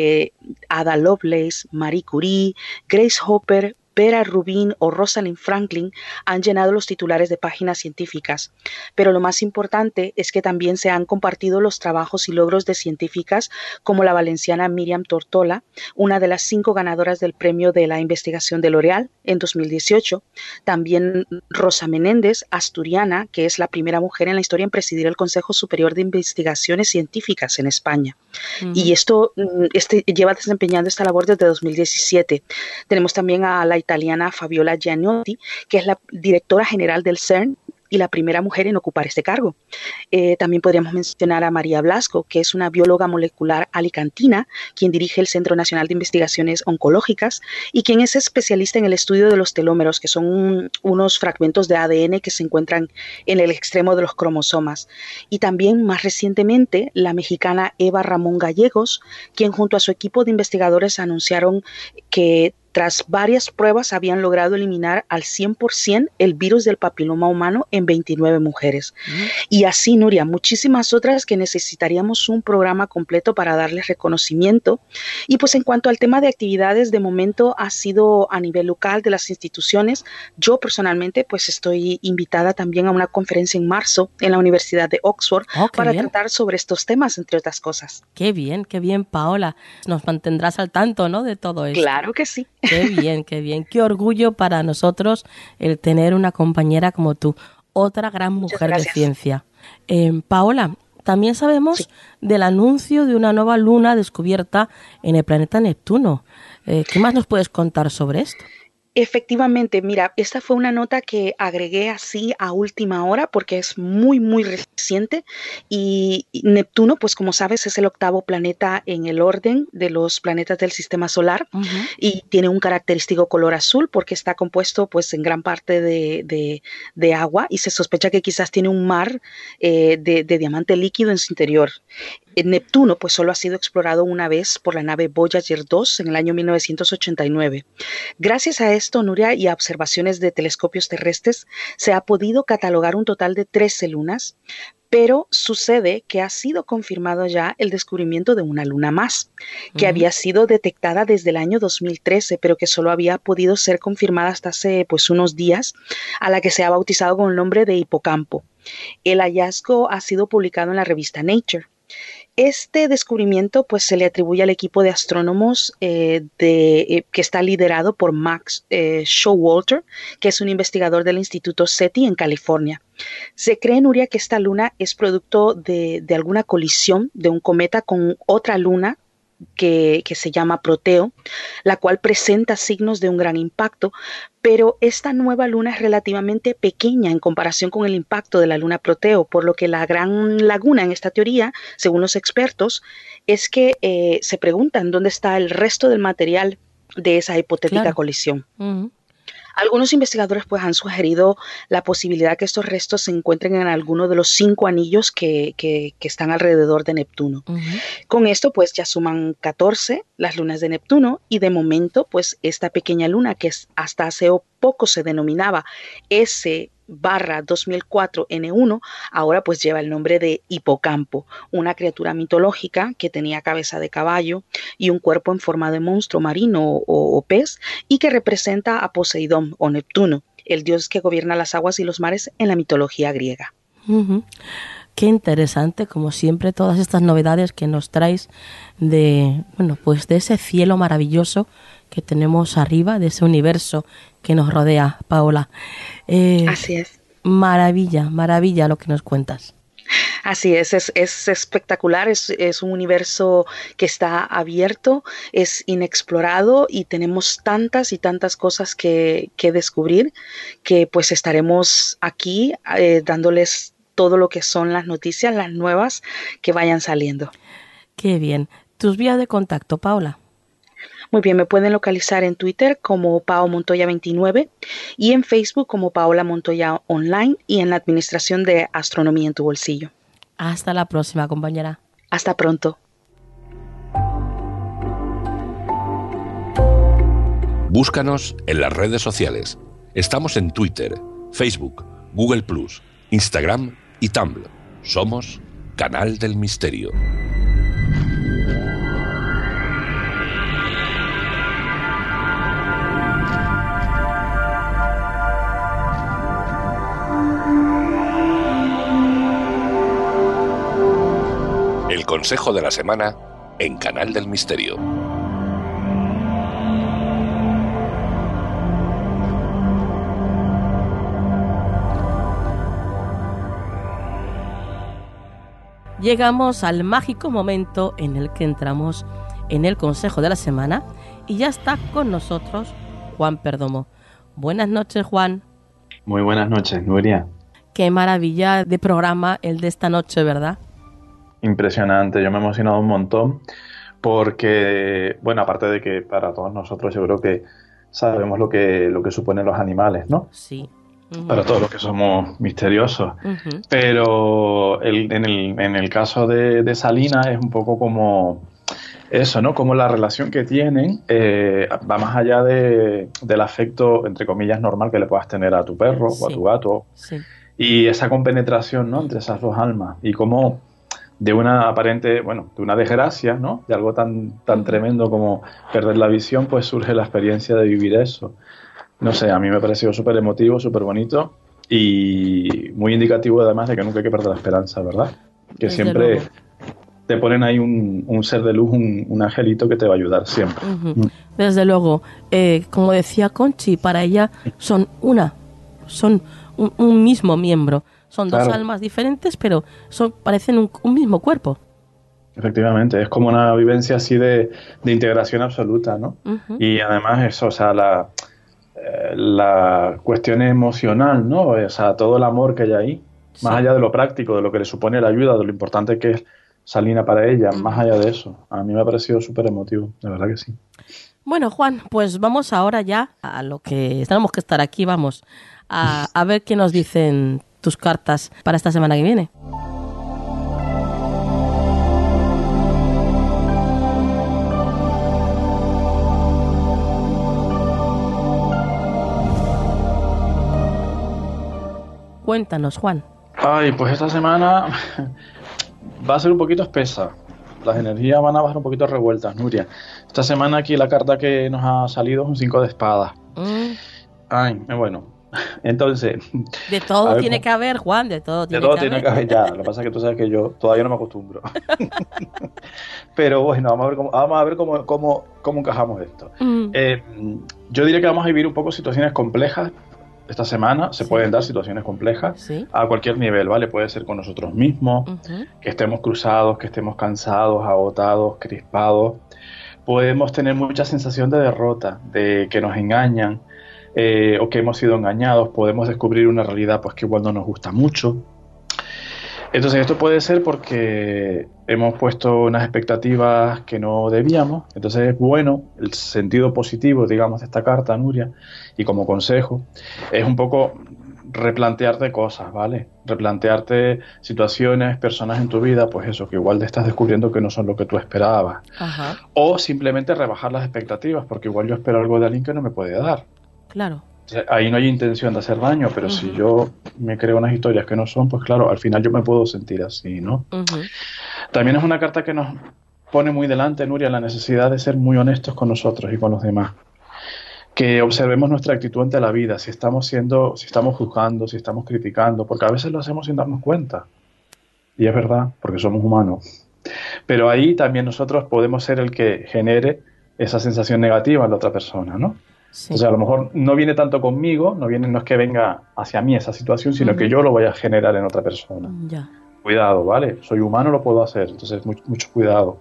Ada Lovelace, Marie Curie, Grace Hopper, Vera Rubin o Rosalind Franklin han llenado los titulares de páginas científicas, pero lo más importante es que también se han compartido los trabajos y logros de científicas como la valenciana Míriam Tortola, una de las 5 ganadoras del premio de la investigación de L'Oréal en 2018, también Rosa Menéndez, asturiana, que es la primera mujer en la historia en presidir el Consejo Superior de Investigaciones Científicas en España. Y lleva desempeñando esta labor desde 2017. Tenemos también a la italiana Fabiola Gianotti, que es la directora general del CERN y la primera mujer en ocupar este cargo. También podríamos mencionar a María Blasco, que es una bióloga molecular alicantina, quien dirige el Centro Nacional de Investigaciones Oncológicas y quien es especialista en el estudio de los telómeros, que son unos fragmentos de ADN que se encuentran en el extremo de los cromosomas. Y también, más recientemente, la mexicana Eva Ramón Gallegos, quien junto a su equipo de investigadores anunciaron que tras varias pruebas habían logrado eliminar al 100% el virus del papiloma humano en 29 mujeres. Y así, Nuria, muchísimas otras que necesitaríamos un programa completo para darles reconocimiento. Y pues en cuanto al tema de actividades, de momento ha sido a nivel local de las instituciones. Yo personalmente pues estoy invitada también a una conferencia en marzo en la Universidad de Oxford para tratar sobre estos temas, entre otras cosas. Qué bien, Paola. Nos mantendrás al tanto, ¿no?, de todo esto. Claro que sí. Qué bien, qué bien. Qué orgullo para nosotros el tener una compañera como tú, otra gran mujer de ciencia. Paola, también sabemos del anuncio de una nueva luna descubierta en el planeta Neptuno. ¿Qué más nos puedes contar sobre esto? Efectivamente, mira, esta fue una nota que agregué así a última hora porque es muy, muy reciente y Neptuno, pues como sabes, es el 8º planeta en el orden de los planetas del sistema solar y tiene un característico color azul porque está compuesto pues en gran parte de agua y se sospecha que quizás tiene un mar de diamante líquido en su interior. Neptuno pues solo ha sido explorado una vez por la nave Voyager 2 en el año 1989. Gracias a esto, Nuria, y a observaciones de telescopios terrestres, se ha podido catalogar un total de 13 lunas, pero sucede que ha sido confirmado ya el descubrimiento de una luna más, que había sido detectada desde el año 2013, pero que solo había podido ser confirmada hasta hace pues unos días, a la que se ha bautizado con el nombre de Hipocampo. El hallazgo ha sido publicado en la revista Nature. Este descubrimiento pues se le atribuye al equipo de astrónomos que está liderado por Max Showalter, que es un investigador del Instituto SETI en California. Se cree, Nuria, que esta luna es producto de alguna colisión de un cometa con otra luna que se llama Proteo, la cual presenta signos de un gran impacto, pero esta nueva luna es relativamente pequeña en comparación con el impacto de la luna Proteo, por lo que la gran laguna en esta teoría, según los expertos, es que se preguntan dónde está el resto del material de esa hipotética colisión. Algunos investigadores pues han sugerido la posibilidad que estos restos se encuentren en alguno de los 5 anillos que están alrededor de Neptuno. Con esto pues ya suman 14 las lunas de Neptuno y de momento pues esta pequeña luna que hasta hace poco se denominaba S/2004N1, ahora pues lleva el nombre de Hipocampo, una criatura mitológica que tenía cabeza de caballo y un cuerpo en forma de monstruo marino o pez y que representa a Poseidón o Neptuno, el dios que gobierna las aguas y los mares en la mitología griega. Qué interesante, como siempre, todas estas novedades que nos traes de ese cielo maravilloso que tenemos arriba, de ese universo que nos rodea, Paola. Así es. Maravilla lo que nos cuentas. Así es espectacular, es un universo que está abierto, es inexplorado y tenemos tantas y tantas cosas que descubrir que pues estaremos aquí dándoles todo lo que son las noticias, las nuevas que vayan saliendo. Qué bien. ¿Tus vías de contacto, Paola? Muy bien, me pueden localizar en Twitter como Pao Montoya 29 y en Facebook como Paola Montoya Online y en la Administración de Astronomía en tu Bolsillo. Hasta la próxima, compañera. Hasta pronto. Búscanos en las redes sociales. Estamos en Twitter, Facebook, Google+, Instagram y Tumblr. Somos Canal del Misterio. El consejo de la semana en Canal del Misterio. Llegamos al mágico momento en el que entramos en el consejo de la semana y ya está con nosotros Juan Perdomo. Buenas noches, Juan. Muy buenas noches, Nuria. Qué maravilla de programa el de esta noche, ¿verdad? Impresionante, yo me he emocionado un montón porque, bueno, aparte de que para todos nosotros yo creo que sabemos lo que suponen los animales, ¿no? Sí. Para todos los que somos misteriosos. Pero en el caso de Salina es un poco como eso, ¿no? Como la relación que tienen va más allá del afecto, entre comillas, normal que le puedas tener a tu perro o a tu gato. Sí. Y esa compenetración, ¿no? Entre esas dos almas. Y como de una aparente, bueno, de una desgracia, ¿no? De algo tan tremendo como perder la visión, pues surge la experiencia de vivir eso. No sé, a mí me ha parecido súper emotivo, súper bonito y muy indicativo además de que nunca hay que perder la esperanza, ¿verdad? Que Desde siempre luego. te ponen ahí un ser de luz, un angelito que te va a ayudar siempre. Desde luego, como decía Conchi, para ella son un mismo miembro. Son dos almas diferentes, pero parecen un mismo cuerpo. Efectivamente, es como una vivencia así de integración absoluta, ¿no? Y además eso, o sea, la cuestión emocional, ¿no? O sea, todo el amor que hay ahí, más allá de lo práctico, de lo que le supone la ayuda, de lo importante que es Salina para ella, más allá de eso. A mí me ha parecido súper emotivo, de verdad que sí. Bueno, Juan, pues vamos ahora ya a lo que tenemos que estar aquí, vamos a ver qué nos dicen tus cartas para esta semana que viene. Cuéntanos, Juan. Ay, pues esta semana va a ser un poquito espesa. Las energías van a bajar un poquito revueltas, Nuria. Esta semana aquí la carta que nos ha salido es un 5 de espadas. Ay, bueno. Entonces... De todo tiene que haber, Juan, de todo tiene que haber. Ya. Lo que pasa es que tú sabes que yo todavía no me acostumbro. Pero bueno, vamos a ver cómo encajamos esto. Yo diría que vamos a vivir un poco situaciones complejas. Esta semana se pueden dar situaciones complejas a cualquier nivel, ¿vale? Puede ser con nosotros mismos, que estemos cruzados, que estemos cansados, agotados, crispados. Podemos tener mucha sensación de derrota, de que nos engañan o que hemos sido engañados. Podemos descubrir una realidad pues que igual no nos gusta mucho. Entonces esto puede ser porque hemos puesto unas expectativas que no debíamos. Entonces es bueno, el sentido positivo, digamos, de esta carta, Nuria, y como consejo, es un poco replantearte cosas, ¿vale? Replantearte situaciones, personas en tu vida, pues eso, que igual te estás descubriendo que no son lo que tú esperabas. Ajá. O simplemente rebajar las expectativas, porque igual yo espero algo de alguien que no me puede dar. Claro. Ahí no hay intención de hacer daño, pero si yo me creo unas historias que no son, pues claro, al final yo me puedo sentir así, ¿no? También es una carta que nos pone muy delante, Nuria, la necesidad de ser muy honestos con nosotros y con los demás. Que observemos nuestra actitud ante la vida, si estamos juzgando, si estamos criticando, porque a veces lo hacemos sin darnos cuenta. Y es verdad, porque somos humanos. Pero ahí también nosotros podemos ser el que genere esa sensación negativa en la otra persona, ¿no? Sí. O sea, a lo mejor no viene tanto conmigo, no es que venga hacia mí esa situación, sino que yo lo voy a generar en otra persona. Ya. Cuidado, ¿vale? Soy humano, lo puedo hacer, entonces mucho cuidado.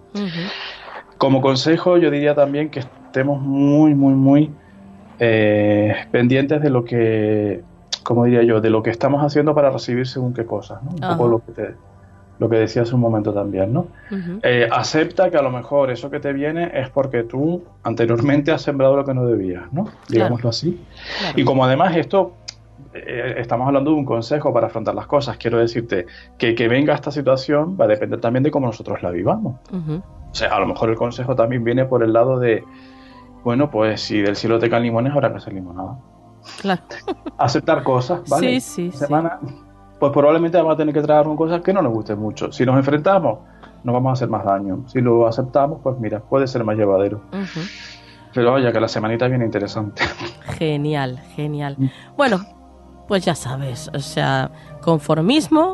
Como consejo, yo diría también que estemos muy pendientes de lo que, como diría yo, de lo que estamos haciendo para recibir según qué cosas, ¿no? Un poco lo que decía hace un momento también, ¿no? Acepta que a lo mejor eso que te viene es porque tú anteriormente has sembrado lo que no debías, ¿no? Digámoslo así. Claro. Y como además esto, estamos hablando de un consejo para afrontar las cosas, quiero decirte que venga esta situación va a depender también de cómo nosotros la vivamos. O sea, a lo mejor el consejo también viene por el lado de, bueno, pues si del cielo te caen limones, habrá que hacer limonada. Claro. Aceptar cosas, ¿vale? Sí. Pues probablemente vamos a tener que tragar con cosas que no nos gusten mucho. Si nos enfrentamos, nos vamos a hacer más daño. Si lo aceptamos, pues mira, puede ser más llevadero. Pero oye, que la semanita viene interesante. Genial. Bueno, pues ya sabes, o sea, conformismo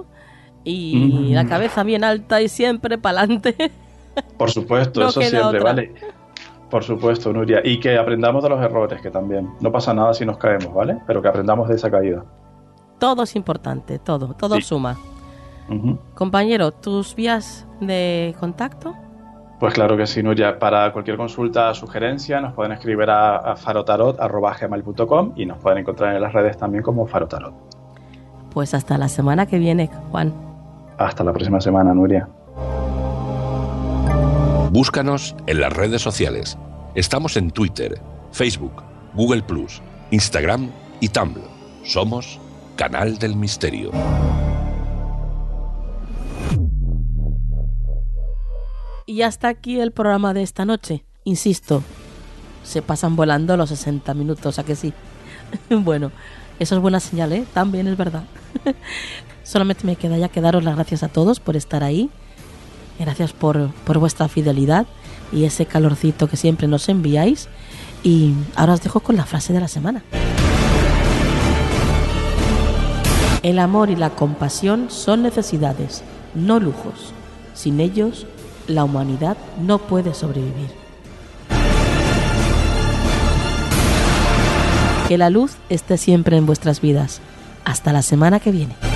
y la cabeza bien alta y siempre para adelante. Por supuesto, no eso siempre, otra. ¿Vale? Por supuesto, Nuria. Y que aprendamos de los errores, que también. No pasa nada si nos caemos, ¿vale? Pero que aprendamos de esa caída. Todo es importante, todo sí. Suma. Compañero, ¿tus vías de contacto? Pues claro que sí, Nuria. Para cualquier consulta o sugerencia nos pueden escribir a farotarot@gmail.com y nos pueden encontrar en las redes también como Farotarot. Pues hasta la semana que viene, Juan. Hasta la próxima semana, Nuria. Búscanos en las redes sociales. Estamos en Twitter, Facebook, Google+, Instagram y Tumblr. Somos Canal del Misterio. Y Y hasta aquí el programa de esta noche. Insisto, se pasan volando los 60 minutos, ¿a que sí? Bueno, eso es buena señal, ¿eh? También es verdad. Solamente me queda ya que daros las gracias a todos por estar ahí. Gracias por vuestra fidelidad y ese calorcito que siempre nos enviáis. Y ahora os dejo con la frase de la semana. El amor y la compasión son necesidades, no lujos. Sin ellos, la humanidad no puede sobrevivir. Que la luz esté siempre en vuestras vidas. Hasta la semana que viene.